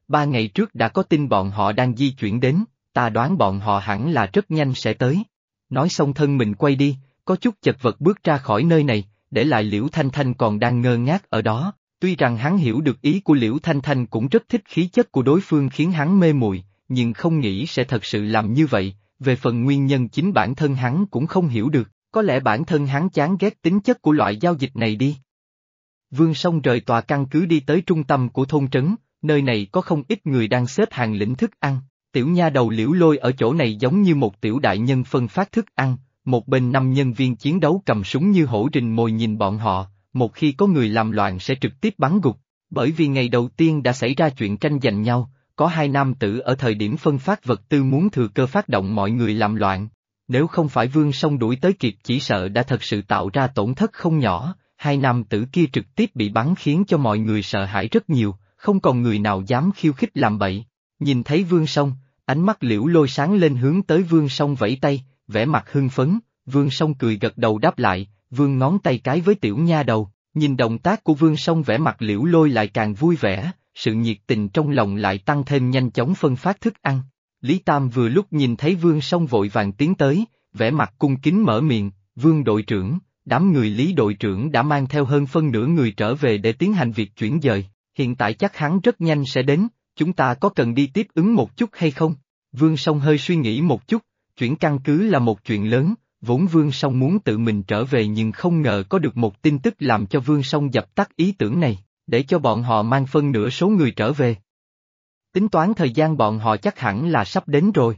ba ngày trước đã có tin bọn họ đang di chuyển đến, ta đoán bọn họ hẳn là rất nhanh sẽ tới. Nói xong thân mình quay đi, có chút chật vật bước ra khỏi nơi này, để lại Liễu Thanh Thanh còn đang ngơ ngác ở đó. Tuy rằng hắn hiểu được ý của Liễu Thanh Thanh cũng rất thích khí chất của đối phương khiến hắn mê muội, nhưng không nghĩ sẽ thật sự làm như vậy, về phần nguyên nhân chính bản thân hắn cũng không hiểu được, có lẽ bản thân hắn chán ghét tính chất của loại giao dịch này đi. Vương Song rời tòa căn cứ đi tới trung tâm của thôn trấn, nơi này có không ít người đang xếp hàng lĩnh thức ăn, tiểu nha đầu Liễu Lôi ở chỗ này giống như một tiểu đại nhân phân phát thức ăn, một bên năm nhân viên chiến đấu cầm súng như hổ rình mồi nhìn bọn họ. Một khi có người làm loạn sẽ trực tiếp bắn gục, bởi vì ngày đầu tiên đã xảy ra chuyện tranh giành nhau, có hai nam tử ở thời điểm phân phát vật tư muốn thừa cơ phát động mọi người làm loạn. Nếu không phải Vương Song đuổi tới kịp chỉ sợ đã thật sự tạo ra tổn thất không nhỏ, hai nam tử kia trực tiếp bị bắn khiến cho mọi người sợ hãi rất nhiều, không còn người nào dám khiêu khích làm bậy. Nhìn thấy Vương Song, ánh mắt Liễu Lôi sáng lên hướng tới Vương Song vẫy tay, vẻ mặt hưng phấn, Vương Song cười gật đầu đáp lại. Vương ngón tay cái với tiểu nha đầu, nhìn động tác của Vương Song vẻ mặt Liễu Lôi lại càng vui vẻ, sự nhiệt tình trong lòng lại tăng thêm nhanh chóng phân phát thức ăn. Lý Tam vừa lúc nhìn thấy Vương Song vội vàng tiến tới, vẻ mặt cung kính mở miệng, Vương đội trưởng, đám người Lý đội trưởng đã mang theo hơn phân nửa người trở về để tiến hành việc chuyển dời, hiện tại chắc hắn rất nhanh sẽ đến, chúng ta có cần đi tiếp ứng một chút hay không? Vương Song hơi suy nghĩ một chút, chuyển căn cứ là một chuyện lớn. Vốn Vương Song muốn tự mình trở về nhưng không ngờ có được một tin tức làm cho Vương Song dập tắt ý tưởng này, để cho bọn họ mang phân nửa số người trở về. Tính toán thời gian bọn họ chắc hẳn là sắp đến rồi.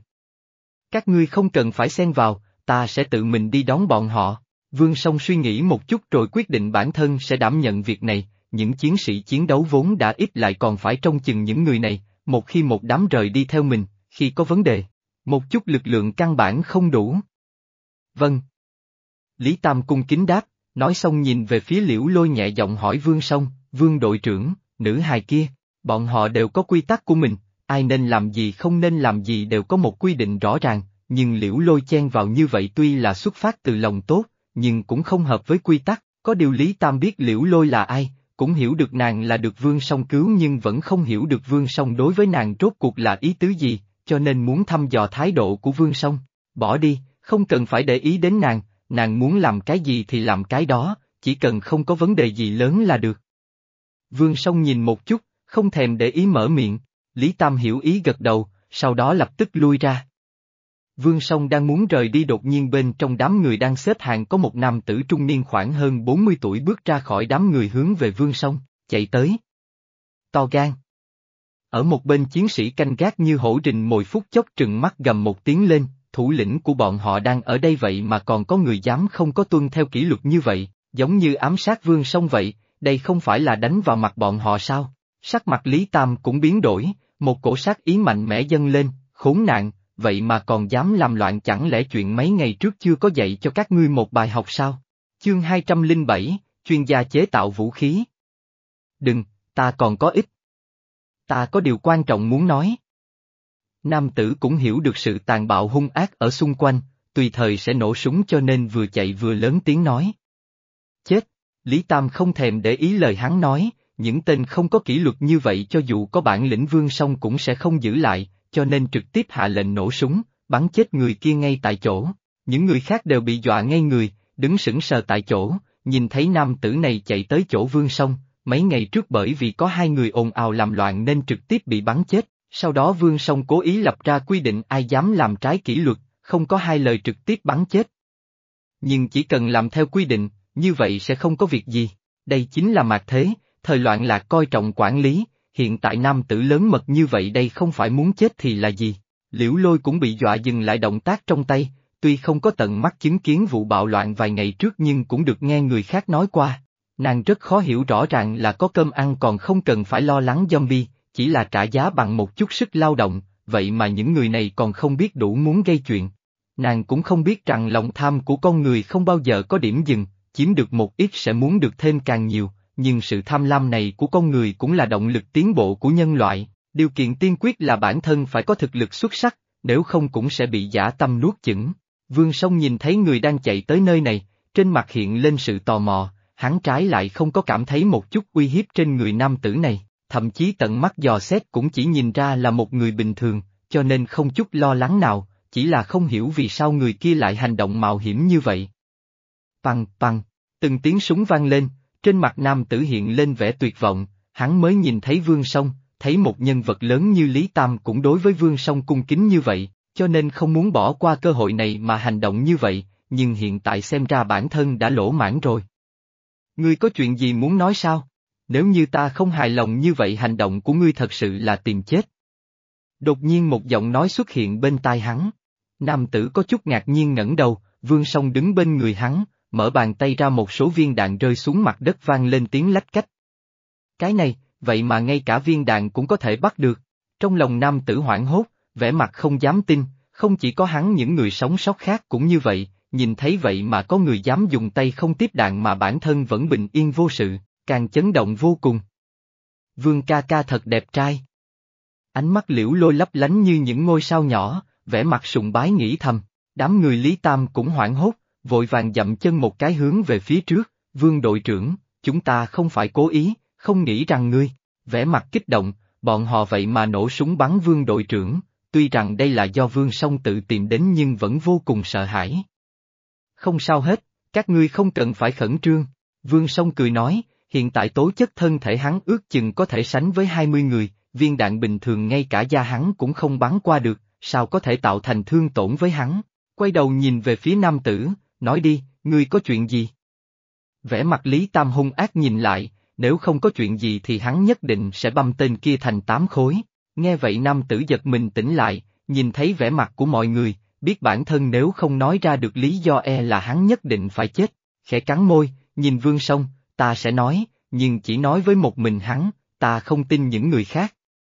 Các ngươi không cần phải xen vào, ta sẽ tự mình đi đón bọn họ. Vương Song suy nghĩ một chút rồi quyết định bản thân sẽ đảm nhận việc này, những chiến sĩ chiến đấu vốn đã ít lại còn phải trông chừng những người này, một khi một đám rời đi theo mình, khi có vấn đề, một chút lực lượng căn bản không đủ. Vâng. Lý Tam cung kính đáp, nói xong nhìn về phía Liễu Lôi nhẹ giọng hỏi Vương Song, Vương đội trưởng, nữ hài kia, bọn họ đều có quy tắc của mình, ai nên làm gì không nên làm gì đều có một quy định rõ ràng, nhưng Liễu Lôi chen vào như vậy tuy là xuất phát từ lòng tốt, nhưng cũng không hợp với quy tắc, có điều Lý Tam biết Liễu Lôi là ai, cũng hiểu được nàng là được Vương Song cứu nhưng vẫn không hiểu được Vương Song đối với nàng rốt cuộc là ý tứ gì, cho nên muốn thăm dò thái độ của Vương Song, bỏ đi. Không cần phải để ý đến nàng, nàng muốn làm cái gì thì làm cái đó, chỉ cần không có vấn đề gì lớn là được. Vương Song nhìn một chút, không thèm để ý mở miệng, Lý Tam hiểu ý gật đầu, sau đó lập tức lui ra. Vương Song đang muốn rời đi đột nhiên bên trong đám người đang xếp hàng có một nam tử trung niên khoảng hơn bốn mươi tuổi bước ra khỏi đám người hướng về Vương Song, chạy tới. To gan. Ở một bên chiến sĩ canh gác như hổ rình mồi phút chốc trừng mắt gầm một tiếng lên. Thủ lĩnh của bọn họ đang ở đây vậy mà còn có người dám không có tuân theo kỷ luật như vậy, giống như ám sát Vương Song vậy, đây không phải là đánh vào mặt bọn họ sao? Sắc mặt Lý Tam cũng biến đổi, một cổ sát ý mạnh mẽ dâng lên, khốn nạn, vậy mà còn dám làm loạn chẳng lẽ chuyện mấy ngày trước chưa có dạy cho các ngươi một bài học sao? Chương hai trăm lẻ bảy, chuyên gia chế tạo vũ khí. Đừng, ta còn có ít. Ta có điều quan trọng muốn nói. Nam tử cũng hiểu được sự tàn bạo hung ác ở xung quanh, tùy thời sẽ nổ súng cho nên vừa chạy vừa lớn tiếng nói. Chết! Lý Tam không thèm để ý lời hắn nói, những tên không có kỷ luật như vậy cho dù có bản lĩnh Vương Song cũng sẽ không giữ lại, cho nên trực tiếp hạ lệnh nổ súng, bắn chết người kia ngay tại chỗ. Những người khác đều bị dọa ngây người, đứng sững sờ tại chỗ, nhìn thấy nam tử này chạy tới chỗ Vương Song, mấy ngày trước bởi vì có hai người ồn ào làm loạn nên trực tiếp bị bắn chết. Sau đó Vương Song cố ý lập ra quy định ai dám làm trái kỷ luật, không có hai lời trực tiếp bắn chết. Nhưng chỉ cần làm theo quy định, như vậy sẽ không có việc gì. Đây chính là mạt thế, thời loạn lạc coi trọng quản lý, hiện tại nam tử lớn mật như vậy đây không phải muốn chết thì là gì. Liễu Lôi cũng bị dọa dừng lại động tác trong tay, tuy không có tận mắt chứng kiến vụ bạo loạn vài ngày trước nhưng cũng được nghe người khác nói qua. Nàng rất khó hiểu rõ ràng là có cơm ăn còn không cần phải lo lắng zombie. Chỉ là trả giá bằng một chút sức lao động, vậy mà những người này còn không biết đủ muốn gây chuyện. Nàng cũng không biết rằng lòng tham của con người không bao giờ có điểm dừng, chiếm được một ít sẽ muốn được thêm càng nhiều, nhưng sự tham lam này của con người cũng là động lực tiến bộ của nhân loại, điều kiện tiên quyết là bản thân phải có thực lực xuất sắc, nếu không cũng sẽ bị dã tâm nuốt chửng. Vương Song nhìn thấy người đang chạy tới nơi này, trên mặt hiện lên sự tò mò, hắn trái lại không có cảm thấy một chút uy hiếp trên người nam tử này. thậm chí tận mắt dò xét cũng chỉ nhìn ra là một người bình thường, cho nên không chút lo lắng nào, chỉ là không hiểu vì sao người kia lại hành động mạo hiểm như vậy. Păng, păng, từng tiếng súng vang lên, trên mặt nam tử hiện lên vẻ tuyệt vọng, hắn mới nhìn thấy Vương Song, thấy một nhân vật lớn như Lý Tam cũng đối với Vương Song cung kính như vậy, cho nên không muốn bỏ qua cơ hội này mà hành động như vậy, nhưng hiện tại xem ra bản thân đã lỗ mãn rồi. Ngươi có chuyện gì muốn nói sao? Nếu như ta không hài lòng như vậy hành động của ngươi thật sự là tìm chết. Đột nhiên một giọng nói xuất hiện bên tai hắn. Nam tử có chút ngạc nhiên ngẩng đầu, Vương Song đứng bên người hắn, mở bàn tay ra một số viên đạn rơi xuống mặt đất vang lên tiếng lách cách. Cái này, vậy mà ngay cả viên đạn cũng có thể bắt được. Trong lòng nam tử hoảng hốt, vẻ mặt không dám tin, không chỉ có hắn những người sống sót khác cũng như vậy, nhìn thấy vậy mà có người dám dùng tay không tiếp đạn mà bản thân vẫn bình yên vô sự, càng chấn động vô cùng. Vương ca ca thật đẹp trai. Ánh mắt Liễu Lôi lấp lánh như những ngôi sao nhỏ, vẻ mặt sùng bái nghĩ thầm, đám người Lý Tam cũng hoảng hốt, vội vàng dậm chân một cái hướng về phía trước, Vương đội trưởng, chúng ta không phải cố ý, không nghĩ rằng ngươi, vẻ mặt kích động, bọn họ vậy mà nổ súng bắn Vương đội trưởng, tuy rằng đây là do Vương Song tự tìm đến nhưng vẫn vô cùng sợ hãi. Không sao hết, các ngươi không cần phải khẩn trương, Vương Song cười nói, hiện tại tố chất thân thể hắn ước chừng có thể sánh với hai mươi người, viên đạn bình thường ngay cả da hắn cũng không bắn qua được, sao có thể tạo thành thương tổn với hắn, quay đầu nhìn về phía nam tử, nói đi, ngươi có chuyện gì? Vẻ mặt Lý Tam hung ác nhìn lại, nếu không có chuyện gì thì hắn nhất định sẽ băm tên kia thành tám khối, nghe vậy nam tử giật mình tỉnh lại, nhìn thấy vẻ mặt của mọi người, biết bản thân nếu không nói ra được lý do e là hắn nhất định phải chết, khẽ cắn môi, nhìn Vương Song, ta sẽ nói, nhưng chỉ nói với một mình hắn, ta không tin những người khác.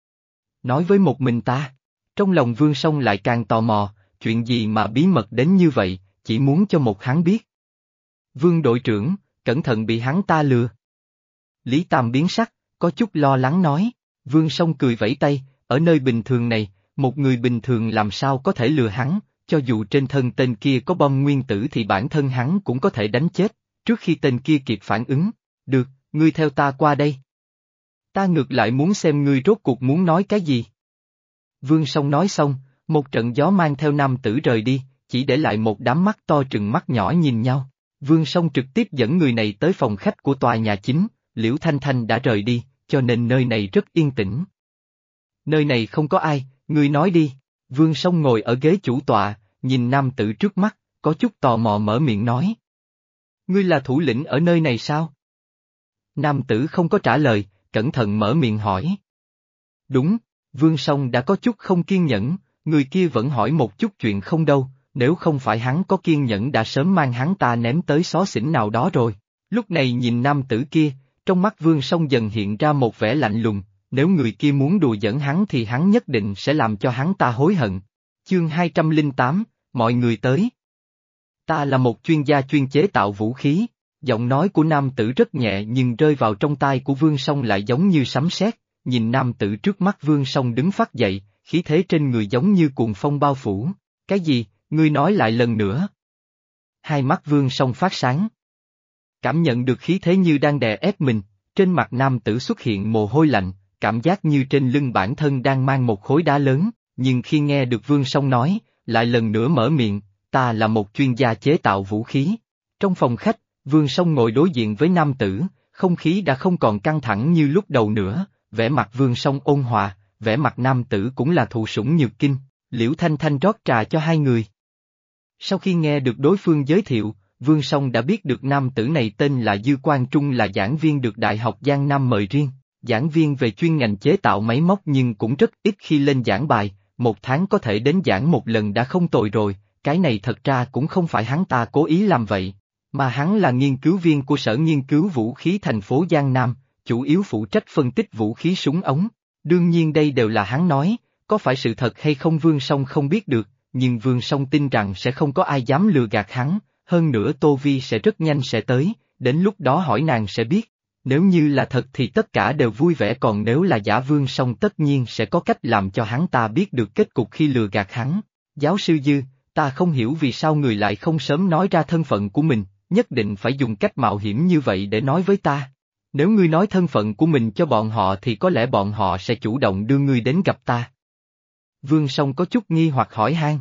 Nói với một mình ta, trong lòng Vương Song lại càng tò mò, chuyện gì mà bí mật đến như vậy, chỉ muốn cho một hắn biết. Vương đội trưởng, cẩn thận bị hắn ta lừa. Lý Tam biến sắc, có chút lo lắng nói, Vương Song cười vẫy tay, ở nơi bình thường này, một người bình thường làm sao có thể lừa hắn, cho dù trên thân tên kia có bom nguyên tử thì bản thân hắn cũng có thể đánh chết, trước khi tên kia kịp phản ứng, được, ngươi theo ta qua đây. Ta ngược lại muốn xem ngươi rốt cuộc muốn nói cái gì. Vương Song nói xong, một trận gió mang theo nam tử rời đi, chỉ để lại một đám mắt to trừng mắt nhỏ nhìn nhau. Vương Song trực tiếp dẫn người này tới phòng khách của tòa nhà chính, Liễu Thanh Thanh đã rời đi, cho nên nơi này rất yên tĩnh. Nơi này không có ai, ngươi nói đi. Vương Song ngồi ở ghế chủ tọa, nhìn nam tử trước mắt, có chút tò mò mở miệng nói. Ngươi là thủ lĩnh ở nơi này sao? Nam tử không có trả lời, cẩn thận mở miệng hỏi. Đúng, Vương Song đã có chút không kiên nhẫn, người kia vẫn hỏi một chút chuyện không đâu, nếu không phải hắn có kiên nhẫn đã sớm mang hắn ta ném tới xó xỉnh nào đó rồi. Lúc này nhìn nam tử kia, trong mắt Vương Song dần hiện ra một vẻ lạnh lùng, nếu người kia muốn đùa giỡn hắn thì hắn nhất định sẽ làm cho hắn ta hối hận. Chương hai trăm lẻ tám, mọi người tới. Ta là một chuyên gia chuyên chế tạo vũ khí, giọng nói của nam tử rất nhẹ nhưng rơi vào trong tai của Vương Song lại giống như sấm sét, nhìn nam tử trước mắt Vương Song đứng phát dậy, khí thế trên người giống như cuồng phong bao phủ. Cái gì, ngươi nói lại lần nữa? Hai mắt Vương Song phát sáng. Cảm nhận được khí thế như đang đè ép mình, trên mặt nam tử xuất hiện mồ hôi lạnh, cảm giác như trên lưng bản thân đang mang một khối đá lớn, nhưng khi nghe được Vương Song nói, lại lần nữa mở miệng, ta là một chuyên gia chế tạo vũ khí. Trong phòng khách, Vương Song ngồi đối diện với nam tử, không khí đã không còn căng thẳng như lúc đầu nữa, vẻ mặt Vương Song ôn hòa, vẻ mặt nam tử cũng là thụ sủng nhược kinh, Liễu Thanh Thanh rót trà cho hai người. Sau khi nghe được đối phương giới thiệu, Vương Song đã biết được nam tử này tên là Dư Quang Trung, là giảng viên được Đại học Giang Nam mời riêng, giảng viên về chuyên ngành chế tạo máy móc nhưng cũng rất ít khi lên giảng bài, một tháng có thể đến giảng một lần đã không tồi rồi, cái này thật ra cũng không phải hắn ta cố ý làm vậy, mà hắn là nghiên cứu viên của Sở Nghiên cứu Vũ khí thành phố Giang Nam, chủ yếu phụ trách phân tích vũ khí súng ống. Đương nhiên đây đều là hắn nói, có phải sự thật hay không Vương Song không biết được, nhưng Vương Song tin rằng sẽ không có ai dám lừa gạt hắn, hơn nữa Tô Vi sẽ rất nhanh sẽ tới, đến lúc đó hỏi nàng sẽ biết. Nếu như là thật thì tất cả đều vui vẻ, còn nếu là giả Vương Song tất nhiên sẽ có cách làm cho hắn ta biết được kết cục khi lừa gạt hắn. Giáo sư Dư, ta không hiểu vì sao người lại không sớm nói ra thân phận của mình, nhất định phải dùng cách mạo hiểm như vậy để nói với ta. Nếu ngươi nói thân phận của mình cho bọn họ thì có lẽ bọn họ sẽ chủ động đưa ngươi đến gặp ta. Vương Song có chút nghi hoặc hỏi han.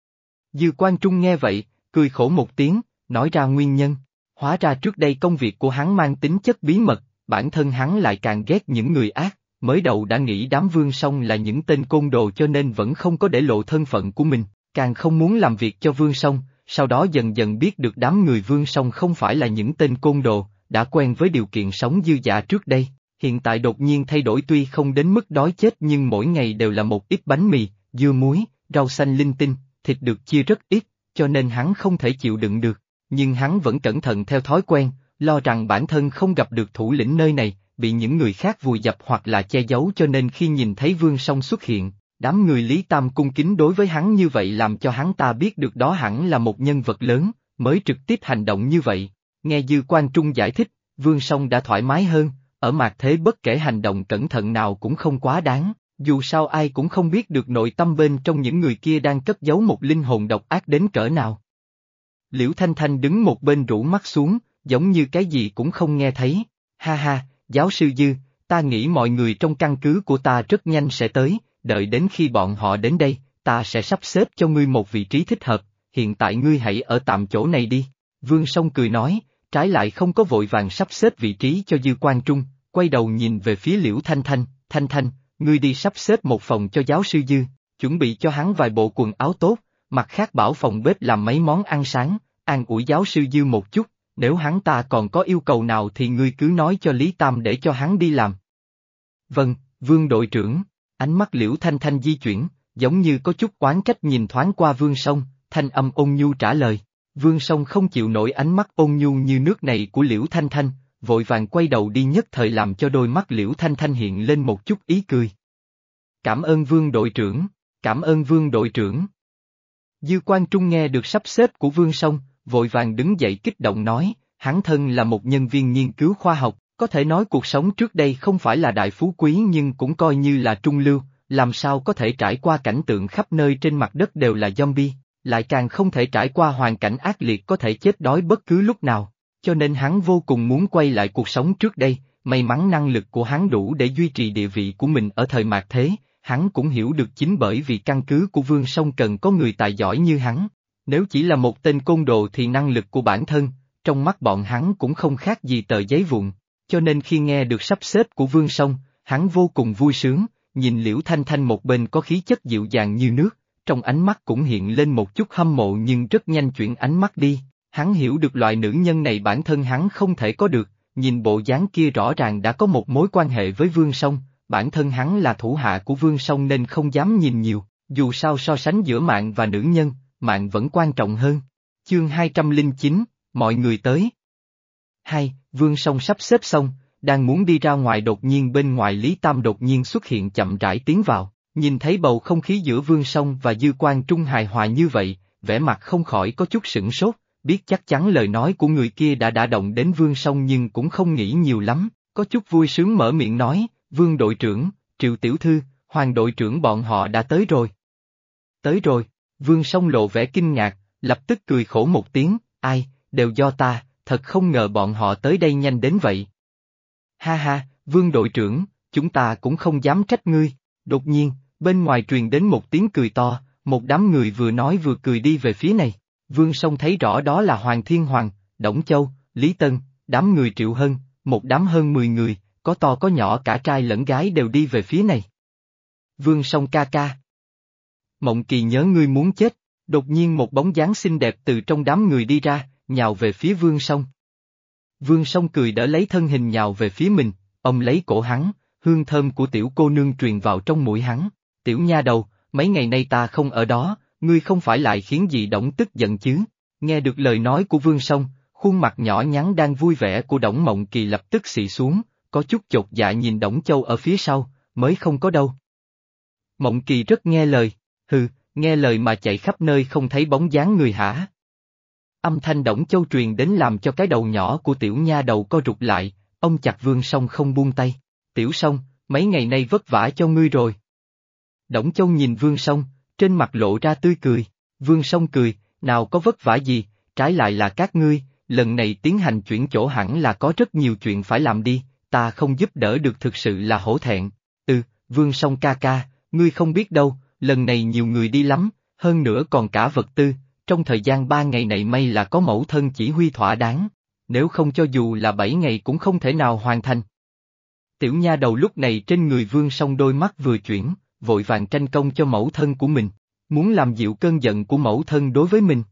Dư Quan Trung nghe vậy, cười khổ một tiếng, nói ra nguyên nhân. Hóa ra trước đây công việc của hắn mang tính chất bí mật, bản thân hắn lại càng ghét những người ác, mới đầu đã nghĩ đám Vương Song là những tên côn đồ cho nên vẫn không có để lộ thân phận của mình, càng không muốn làm việc cho Vương Song, sau đó dần dần biết được đám người Vương Song không phải là những tên côn đồ, đã quen với điều kiện sống dư dả trước đây, hiện tại đột nhiên thay đổi tuy không đến mức đói chết nhưng mỗi ngày đều là một ít bánh mì, dưa muối, rau xanh linh tinh, thịt được chia rất ít, cho nên hắn không thể chịu đựng được, nhưng hắn vẫn cẩn thận theo thói quen, lo rằng bản thân không gặp được thủ lĩnh nơi này, bị những người khác vùi dập hoặc là che giấu cho nên khi nhìn thấy Vương Song xuất hiện, đám người Lý Tam cung kính đối với hắn như vậy làm cho hắn ta biết được đó hẳn là một nhân vật lớn, mới trực tiếp hành động như vậy. Nghe Dư Quan Trung giải thích, Vương Song đã thoải mái hơn, ở mạt thế bất kể hành động cẩn thận nào cũng không quá đáng, dù sao ai cũng không biết được nội tâm bên trong những người kia đang cất giấu một linh hồn độc ác đến cỡ nào. Liễu Thanh Thanh đứng một bên rũ mắt xuống, giống như cái gì cũng không nghe thấy, ha ha, giáo sư Dư, ta nghĩ mọi người trong căn cứ của ta rất nhanh sẽ tới, đợi đến khi bọn họ đến đây, ta sẽ sắp xếp cho ngươi một vị trí thích hợp, hiện tại ngươi hãy ở tạm chỗ này đi. Vương Song cười nói, trái lại không có vội vàng sắp xếp vị trí cho Dư Quan Trung, quay đầu nhìn về phía Liễu Thanh Thanh, Thanh Thanh, ngươi đi sắp xếp một phòng cho giáo sư Dư, chuẩn bị cho hắn vài bộ quần áo tốt, mặt khác bảo phòng bếp làm mấy món ăn sáng, an ủi giáo sư Dư một chút, nếu hắn ta còn có yêu cầu nào thì ngươi cứ nói cho Lý Tam để cho hắn đi làm. Vâng, Vương đội trưởng, ánh mắt Liễu Thanh Thanh di chuyển, giống như có chút oán trách nhìn thoáng qua Vương Song, thanh âm ôn nhu trả lời. Vương Song không chịu nổi ánh mắt ôn nhu như nước này của Liễu Thanh Thanh, vội vàng quay đầu đi nhất thời làm cho đôi mắt Liễu Thanh Thanh hiện lên một chút ý cười. Cảm ơn Vương đội trưởng, cảm ơn Vương đội trưởng. Dư Quan Trung nghe được sắp xếp của Vương Song, vội vàng đứng dậy kích động nói, hắn thân là một nhân viên nghiên cứu khoa học, có thể nói cuộc sống trước đây không phải là đại phú quý nhưng cũng coi như là trung lưu, làm sao có thể trải qua cảnh tượng khắp nơi trên mặt đất đều là zombie, lại càng không thể trải qua hoàn cảnh ác liệt có thể chết đói bất cứ lúc nào, cho nên hắn vô cùng muốn quay lại cuộc sống trước đây, may mắn năng lực của hắn đủ để duy trì địa vị của mình ở thời mạt thế, hắn cũng hiểu được chính bởi vì căn cứ của Vương Song cần có người tài giỏi như hắn, nếu chỉ là một tên côn đồ thì năng lực của bản thân, trong mắt bọn hắn cũng không khác gì tờ giấy vụn, cho nên khi nghe được sắp xếp của Vương Song, hắn vô cùng vui sướng, nhìn Liễu Thanh Thanh một bên có khí chất dịu dàng như nước, trong ánh mắt cũng hiện lên một chút hâm mộ nhưng rất nhanh chuyển ánh mắt đi, hắn hiểu được loại nữ nhân này bản thân hắn không thể có được, nhìn bộ dáng kia rõ ràng đã có một mối quan hệ với Vương Song, bản thân hắn là thủ hạ của Vương Song nên không dám nhìn nhiều, dù sao so sánh giữa mạng và nữ nhân, mạng vẫn quan trọng hơn. Chương hai trăm lẻ chín, mọi người tới. Hai, Vương Song sắp xếp xong, đang muốn đi ra ngoài đột nhiên bên ngoài Lý Tam đột nhiên xuất hiện chậm rãi tiến vào, nhìn thấy bầu không khí giữa Vương Song và Dư Quan Trung hài hòa như vậy, vẻ mặt không khỏi có chút sửng sốt, biết chắc chắn lời nói của người kia đã đả động đến Vương Song nhưng cũng không nghĩ nhiều lắm, có chút vui sướng mở miệng nói, Vương đội trưởng, Triệu tiểu thư, Hoàng đội trưởng bọn họ đã tới rồi. Tới rồi, Vương Song lộ vẻ kinh ngạc, lập tức cười khổ một tiếng, ai, đều do ta, thật không ngờ bọn họ tới đây nhanh đến vậy. Ha ha, Vương đội trưởng, chúng ta cũng không dám trách ngươi, đột nhiên, bên ngoài truyền đến một tiếng cười to, một đám người vừa nói vừa cười đi về phía này, Vương Song thấy rõ đó là Hoàng Thiên Hoàng, Đổng Châu, Lý Tân, đám người Triệu Hân, một đám hơn mười người, có to có nhỏ cả trai lẫn gái đều đi về phía này. Vương Song ca ca. Mộng Kỳ nhớ ngươi muốn chết, đột nhiên một bóng dáng xinh đẹp từ trong đám người đi ra, nhào về phía Vương Song. Vương Song cười đỡ lấy thân hình nhào về phía mình, ông lấy cổ hắn, hương thơm của tiểu cô nương truyền vào trong mũi hắn, tiểu nha đầu, mấy ngày nay ta không ở đó, ngươi không phải lại khiến dì Đổng tức giận chứ, nghe được lời nói của Vương Song, khuôn mặt nhỏ nhắn đang vui vẻ của Đổng Mộng Kỳ lập tức xị xuống, có chút chột dạ nhìn Đổng Châu ở phía sau, mới không có đâu. Mộng Kỳ rất nghe lời, hừ, nghe lời mà chạy khắp nơi không thấy bóng dáng người hả? Âm thanh Đổng Châu truyền đến làm cho cái đầu nhỏ của tiểu nha đầu co rụt lại, ông chặt Vương Song không buông tay, tiểu Song, mấy ngày nay vất vả cho ngươi rồi. Đổng Châu nhìn Vương Song, trên mặt lộ ra tươi cười, Vương Song cười, nào có vất vả gì, trái lại là các ngươi, lần này tiến hành chuyển chỗ hẳn là có rất nhiều chuyện phải làm đi, ta không giúp đỡ được thực sự là hổ thẹn. Ừ, Vương Song ca ca, ngươi không biết đâu, lần này nhiều người đi lắm, hơn nữa còn cả vật tư, trong thời gian ba ngày này may là có mẫu thân chỉ huy thỏa đáng, nếu không cho dù là bảy ngày cũng không thể nào hoàn thành. Tiểu nha đầu lúc này trên người Vương Song đôi mắt vừa chuyển, vội vàng tranh công cho mẫu thân của mình, muốn làm dịu cơn giận của mẫu thân đối với mình.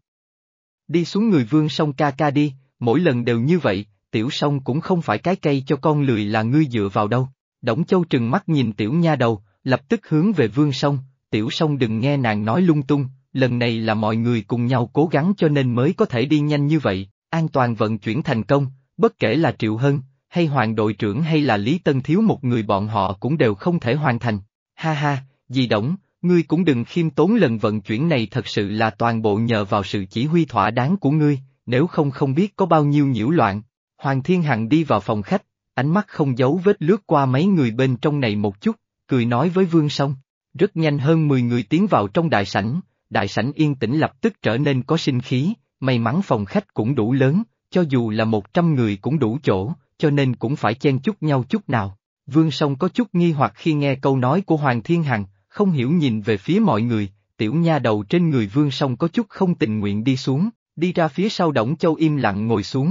Đi xuống người Vương Song ca ca đi, mỗi lần đều như vậy, Tiểu Song cũng không phải cái cây cho con lười là ngươi dựa vào đâu. Đổng Châu trừng mắt nhìn tiểu nha đầu, lập tức hướng về Vương Song, Tiểu Song đừng nghe nàng nói lung tung, lần này là mọi người cùng nhau cố gắng cho nên mới có thể đi nhanh như vậy, an toàn vận chuyển thành công, bất kể là Triệu Hân, hay Hoàng đội trưởng hay là Lý Tân thiếu một người bọn họ cũng đều không thể hoàn thành. Ha ha, dì Đổng, ngươi cũng đừng khiêm tốn, lần vận chuyển này thật sự là toàn bộ nhờ vào sự chỉ huy thỏa đáng của ngươi, nếu không không biết có bao nhiêu nhiễu loạn. Hoàng Thiên Hằng đi vào phòng khách, ánh mắt không giấu vết lướt qua mấy người bên trong này một chút, cười nói với Vương Song. Rất nhanh hơn mười người tiến vào trong đại sảnh, đại sảnh yên tĩnh lập tức trở nên có sinh khí, may mắn phòng khách cũng đủ lớn, cho dù là một trăm người cũng đủ chỗ, cho nên cũng phải chen chúc nhau chút nào. Vương Song có chút nghi hoặc khi nghe câu nói của Hoàng Thiên Hằng, không hiểu nhìn về phía mọi người, tiểu nha đầu trên người Vương Song có chút không tình nguyện đi xuống, đi ra phía sau Đổng Châu im lặng ngồi xuống.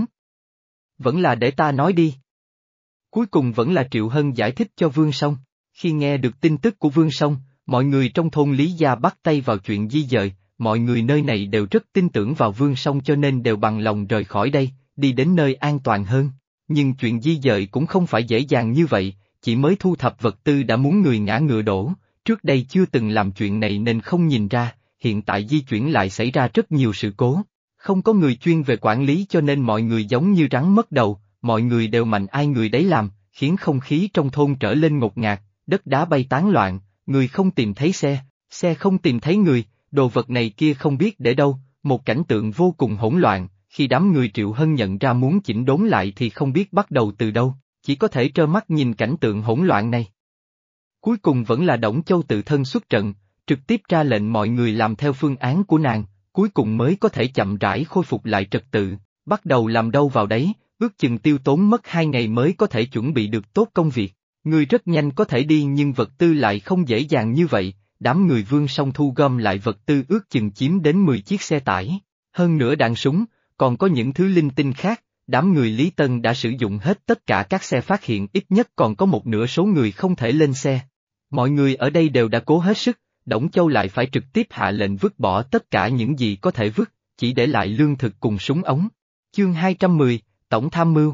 Vẫn là để ta nói đi. Cuối cùng vẫn là Triệu Hân giải thích cho Vương Song. Khi nghe được tin tức của Vương Song, mọi người trong thôn Lý Gia bắt tay vào chuyện di dời, mọi người nơi này đều rất tin tưởng vào Vương Song cho nên đều bằng lòng rời khỏi đây, đi đến nơi an toàn hơn. Nhưng chuyện di dời cũng không phải dễ dàng như vậy, chỉ mới thu thập vật tư đã muốn người ngã ngựa đổ, trước đây chưa từng làm chuyện này nên không nhìn ra, hiện tại di chuyển lại xảy ra rất nhiều sự cố. Không có người chuyên về quản lý cho nên mọi người giống như rắn mất đầu, mọi người đều mạnh ai người đấy làm, khiến không khí trong thôn trở lên ngột ngạt, đất đá bay tán loạn, người không tìm thấy xe, xe không tìm thấy người, đồ vật này kia không biết để đâu, một cảnh tượng vô cùng hỗn loạn, khi đám người Triệu Hân nhận ra muốn chỉnh đốn lại thì không biết bắt đầu từ đâu, chỉ có thể trơ mắt nhìn cảnh tượng hỗn loạn này. Cuối cùng vẫn là Đổng Châu tự thân xuất trận, trực tiếp ra lệnh mọi người làm theo phương án của nàng, cuối cùng mới có thể chậm rãi khôi phục lại trật tự, bắt đầu làm đâu vào đấy, ước chừng tiêu tốn mất hai ngày mới có thể chuẩn bị được tốt công việc. Người rất nhanh có thể đi nhưng vật tư lại không dễ dàng như vậy, đám người Vương Song thu gom lại vật tư ước chừng chiếm đến mười chiếc xe tải, hơn nữa đạn súng, còn có những thứ linh tinh khác, đám người Lý Tân đã sử dụng hết tất cả các xe, phát hiện ít nhất còn có một nửa số người không thể lên xe. Mọi người ở đây đều đã cố hết sức, Đổng Châu lại phải trực tiếp hạ lệnh vứt bỏ tất cả những gì có thể vứt, chỉ để lại lương thực cùng súng ống. Chương hai trăm mười, Tổng tham mưu.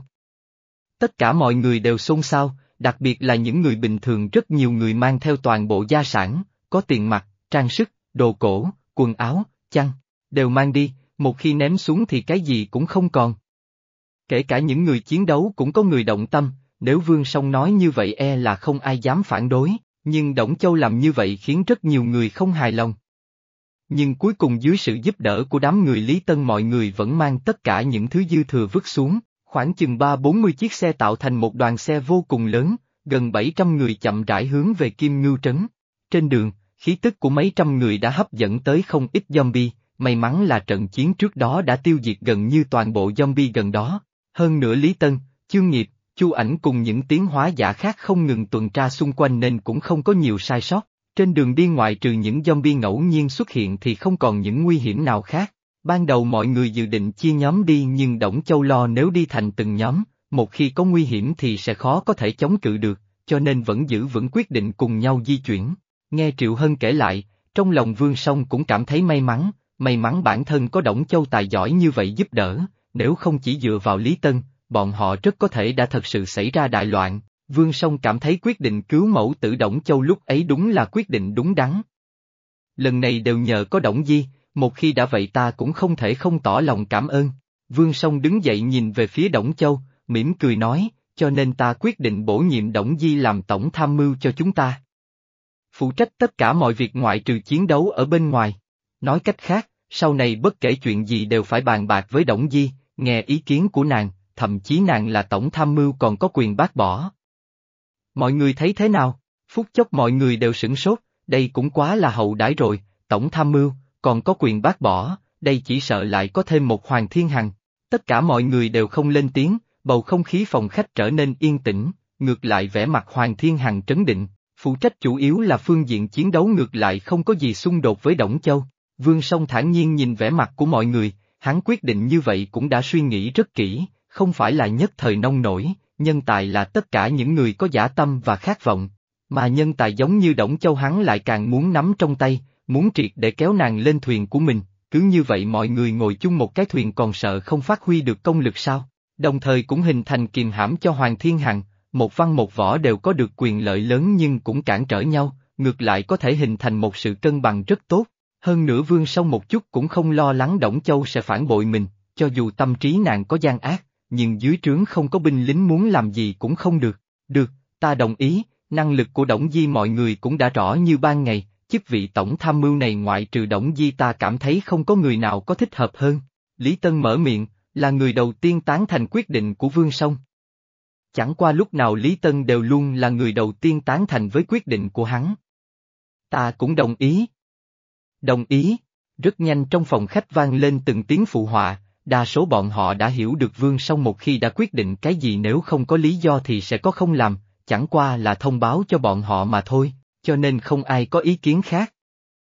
Tất cả mọi người đều xôn xao, đặc biệt là những người bình thường, rất nhiều người mang theo toàn bộ gia sản, có tiền mặt, trang sức, đồ cổ, quần áo, chăn, đều mang đi, một khi ném xuống thì cái gì cũng không còn. Kể cả những người chiến đấu cũng có người động tâm, nếu Vương Song nói như vậy e là không ai dám phản đối, nhưng Đổng Châu làm như vậy khiến rất nhiều người không hài lòng. Nhưng cuối cùng dưới sự giúp đỡ của đám người Lý Tân mọi người vẫn mang tất cả những thứ dư thừa vứt xuống, khoảng chừng ba bốn mươi chiếc xe tạo thành một đoàn xe vô cùng lớn, gần bảy trăm người chậm rãi hướng về Kim Ngưu Trấn. Trên đường, khí tức của mấy trăm người đã hấp dẫn tới không ít zombie, may mắn là trận chiến trước đó đã tiêu diệt gần như toàn bộ zombie gần đó. Hơn nữa Lý Tân, Chương Nghiệp, Chu Ảnh cùng những tiến hóa giả khác không ngừng tuần tra xung quanh nên cũng không có nhiều sai sót. Trên đường đi ngoại trừ những zombie ngẫu nhiên xuất hiện thì không còn những nguy hiểm nào khác. Ban đầu mọi người dự định chia nhóm đi nhưng Đổng Châu lo nếu đi thành từng nhóm, một khi có nguy hiểm thì sẽ khó có thể chống cự được, cho nên vẫn giữ vững quyết định cùng nhau di chuyển. Nghe Triệu Hân kể lại, trong lòng Vương Song cũng cảm thấy may mắn, may mắn bản thân có Đổng Châu tài giỏi như vậy giúp đỡ, nếu không chỉ dựa vào Lý Tân, bọn họ rất có thể đã thật sự xảy ra đại loạn. Vương Song cảm thấy quyết định cứu mẫu tử Đổng Châu lúc ấy đúng là quyết định đúng đắn. Lần này đều nhờ có Đổng Di, một khi đã vậy ta cũng không thể không tỏ lòng cảm ơn. Vương Song đứng dậy nhìn về phía Đổng Châu, mỉm cười nói, cho nên ta quyết định bổ nhiệm Đổng Di làm tổng tham mưu cho chúng ta. Phụ trách tất cả mọi việc ngoại trừ chiến đấu ở bên ngoài. Nói cách khác, sau này bất kể chuyện gì đều phải bàn bạc với Đổng Di, nghe ý kiến của nàng, thậm chí nàng là tổng tham mưu còn có quyền bác bỏ. Mọi người thấy thế nào? Phút chốc mọi người đều sửng sốt, đây cũng quá là hậu đãi rồi, tổng tham mưu, còn có quyền bác bỏ, đây chỉ sợ lại có thêm một Hoàng Thiên Hằng. Tất cả mọi người đều không lên tiếng, bầu không khí phòng khách trở nên yên tĩnh, ngược lại vẻ mặt Hoàng Thiên Hằng trấn định, phụ trách chủ yếu là phương diện chiến đấu ngược lại không có gì xung đột với Đổng Châu. Vương Song thản nhiên nhìn vẻ mặt của mọi người, hắn quyết định như vậy cũng đã suy nghĩ rất kỹ, không phải là nhất thời nông nổi, nhân tài là tất cả những người có dã tâm và khát vọng, mà nhân tài giống như Đổng Châu hắn lại càng muốn nắm trong tay, muốn triệt để kéo nàng lên thuyền của mình, cứ như vậy mọi người ngồi chung một cái thuyền còn sợ không phát huy được công lực sao, đồng thời cũng hình thành kiềm hãm cho Hoàng Thiên Hằng, một văn một võ đều có được quyền lợi lớn nhưng cũng cản trở nhau, ngược lại có thể hình thành một sự cân bằng rất tốt. Hơn nữa Vương Song một chút cũng không lo lắng Đổng Châu sẽ phản bội mình, cho dù tâm trí nàng có gian ác, nhưng dưới trướng không có binh lính muốn làm gì cũng không được. Được, ta đồng ý, năng lực của Đổng Di mọi người cũng đã rõ như ban ngày, chức vị tổng tham mưu này ngoại trừ Đổng Di ta cảm thấy không có người nào có thích hợp hơn. Lý Tân mở miệng, là người đầu tiên tán thành quyết định của Vương Song. Chẳng qua lúc nào Lý Tân đều luôn là người đầu tiên tán thành với quyết định của hắn. Ta cũng đồng ý. Đồng ý. Rất nhanh trong phòng khách vang lên từng tiếng phụ họa, đa số bọn họ đã hiểu được Vương Song một khi đã quyết định cái gì nếu không có lý do thì sẽ có không làm, chẳng qua là thông báo cho bọn họ mà thôi, cho nên không ai có ý kiến khác.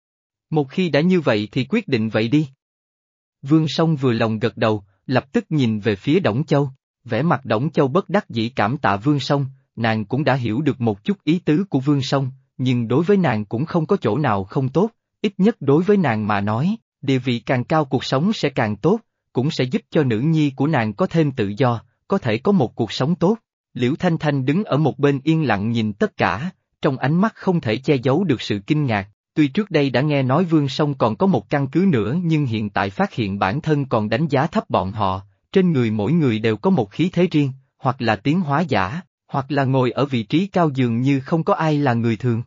Một khi đã như vậy thì quyết định vậy đi. Vương Song vừa lòng gật đầu, lập tức nhìn về phía Đổng Châu, vẻ mặt Đổng Châu bất đắc dĩ cảm tạ Vương Song, nàng cũng đã hiểu được một chút ý tứ của Vương Song, nhưng đối với nàng cũng không có chỗ nào không tốt, ít nhất đối với nàng mà nói, địa vị càng cao cuộc sống sẽ càng tốt, cũng sẽ giúp cho nữ nhi của nàng có thêm tự do, có thể có một cuộc sống tốt. Liễu Thanh Thanh đứng ở một bên yên lặng nhìn tất cả, trong ánh mắt không thể che giấu được sự kinh ngạc, tuy trước đây đã nghe nói Vương Song còn có một căn cứ nữa nhưng hiện tại phát hiện bản thân còn đánh giá thấp bọn họ, trên người mỗi người đều có một khí thế riêng, hoặc là tiến hóa giả, hoặc là ngồi ở vị trí cao dường như không có ai là người thường.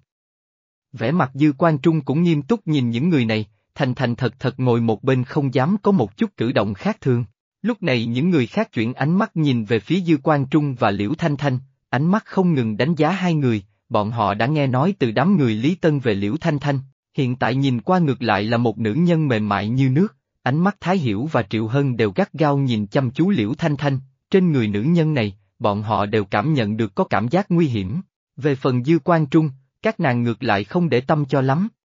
Vẻ mặt Dư Quan Trung cũng nghiêm túc nhìn những người này, thành thành thật thật ngồi một bên không dám có một chút cử động khác thường. Lúc này những người khác chuyển ánh mắt nhìn về phía Dư Quan Trung và Liễu Thanh Thanh, ánh mắt không ngừng đánh giá hai người, bọn họ đã nghe nói từ đám người Lý Tân về Liễu Thanh Thanh, hiện tại nhìn qua ngược lại là một nữ nhân mềm mại như nước, ánh mắt Thái Hiểu và Triệu Hân đều gắt gao nhìn chăm chú Liễu Thanh Thanh, trên người nữ nhân này, bọn họ đều cảm nhận được có cảm giác nguy hiểm. Về phần Dư Quan Trung, các nàng ngược lại không để tâm cho lắm,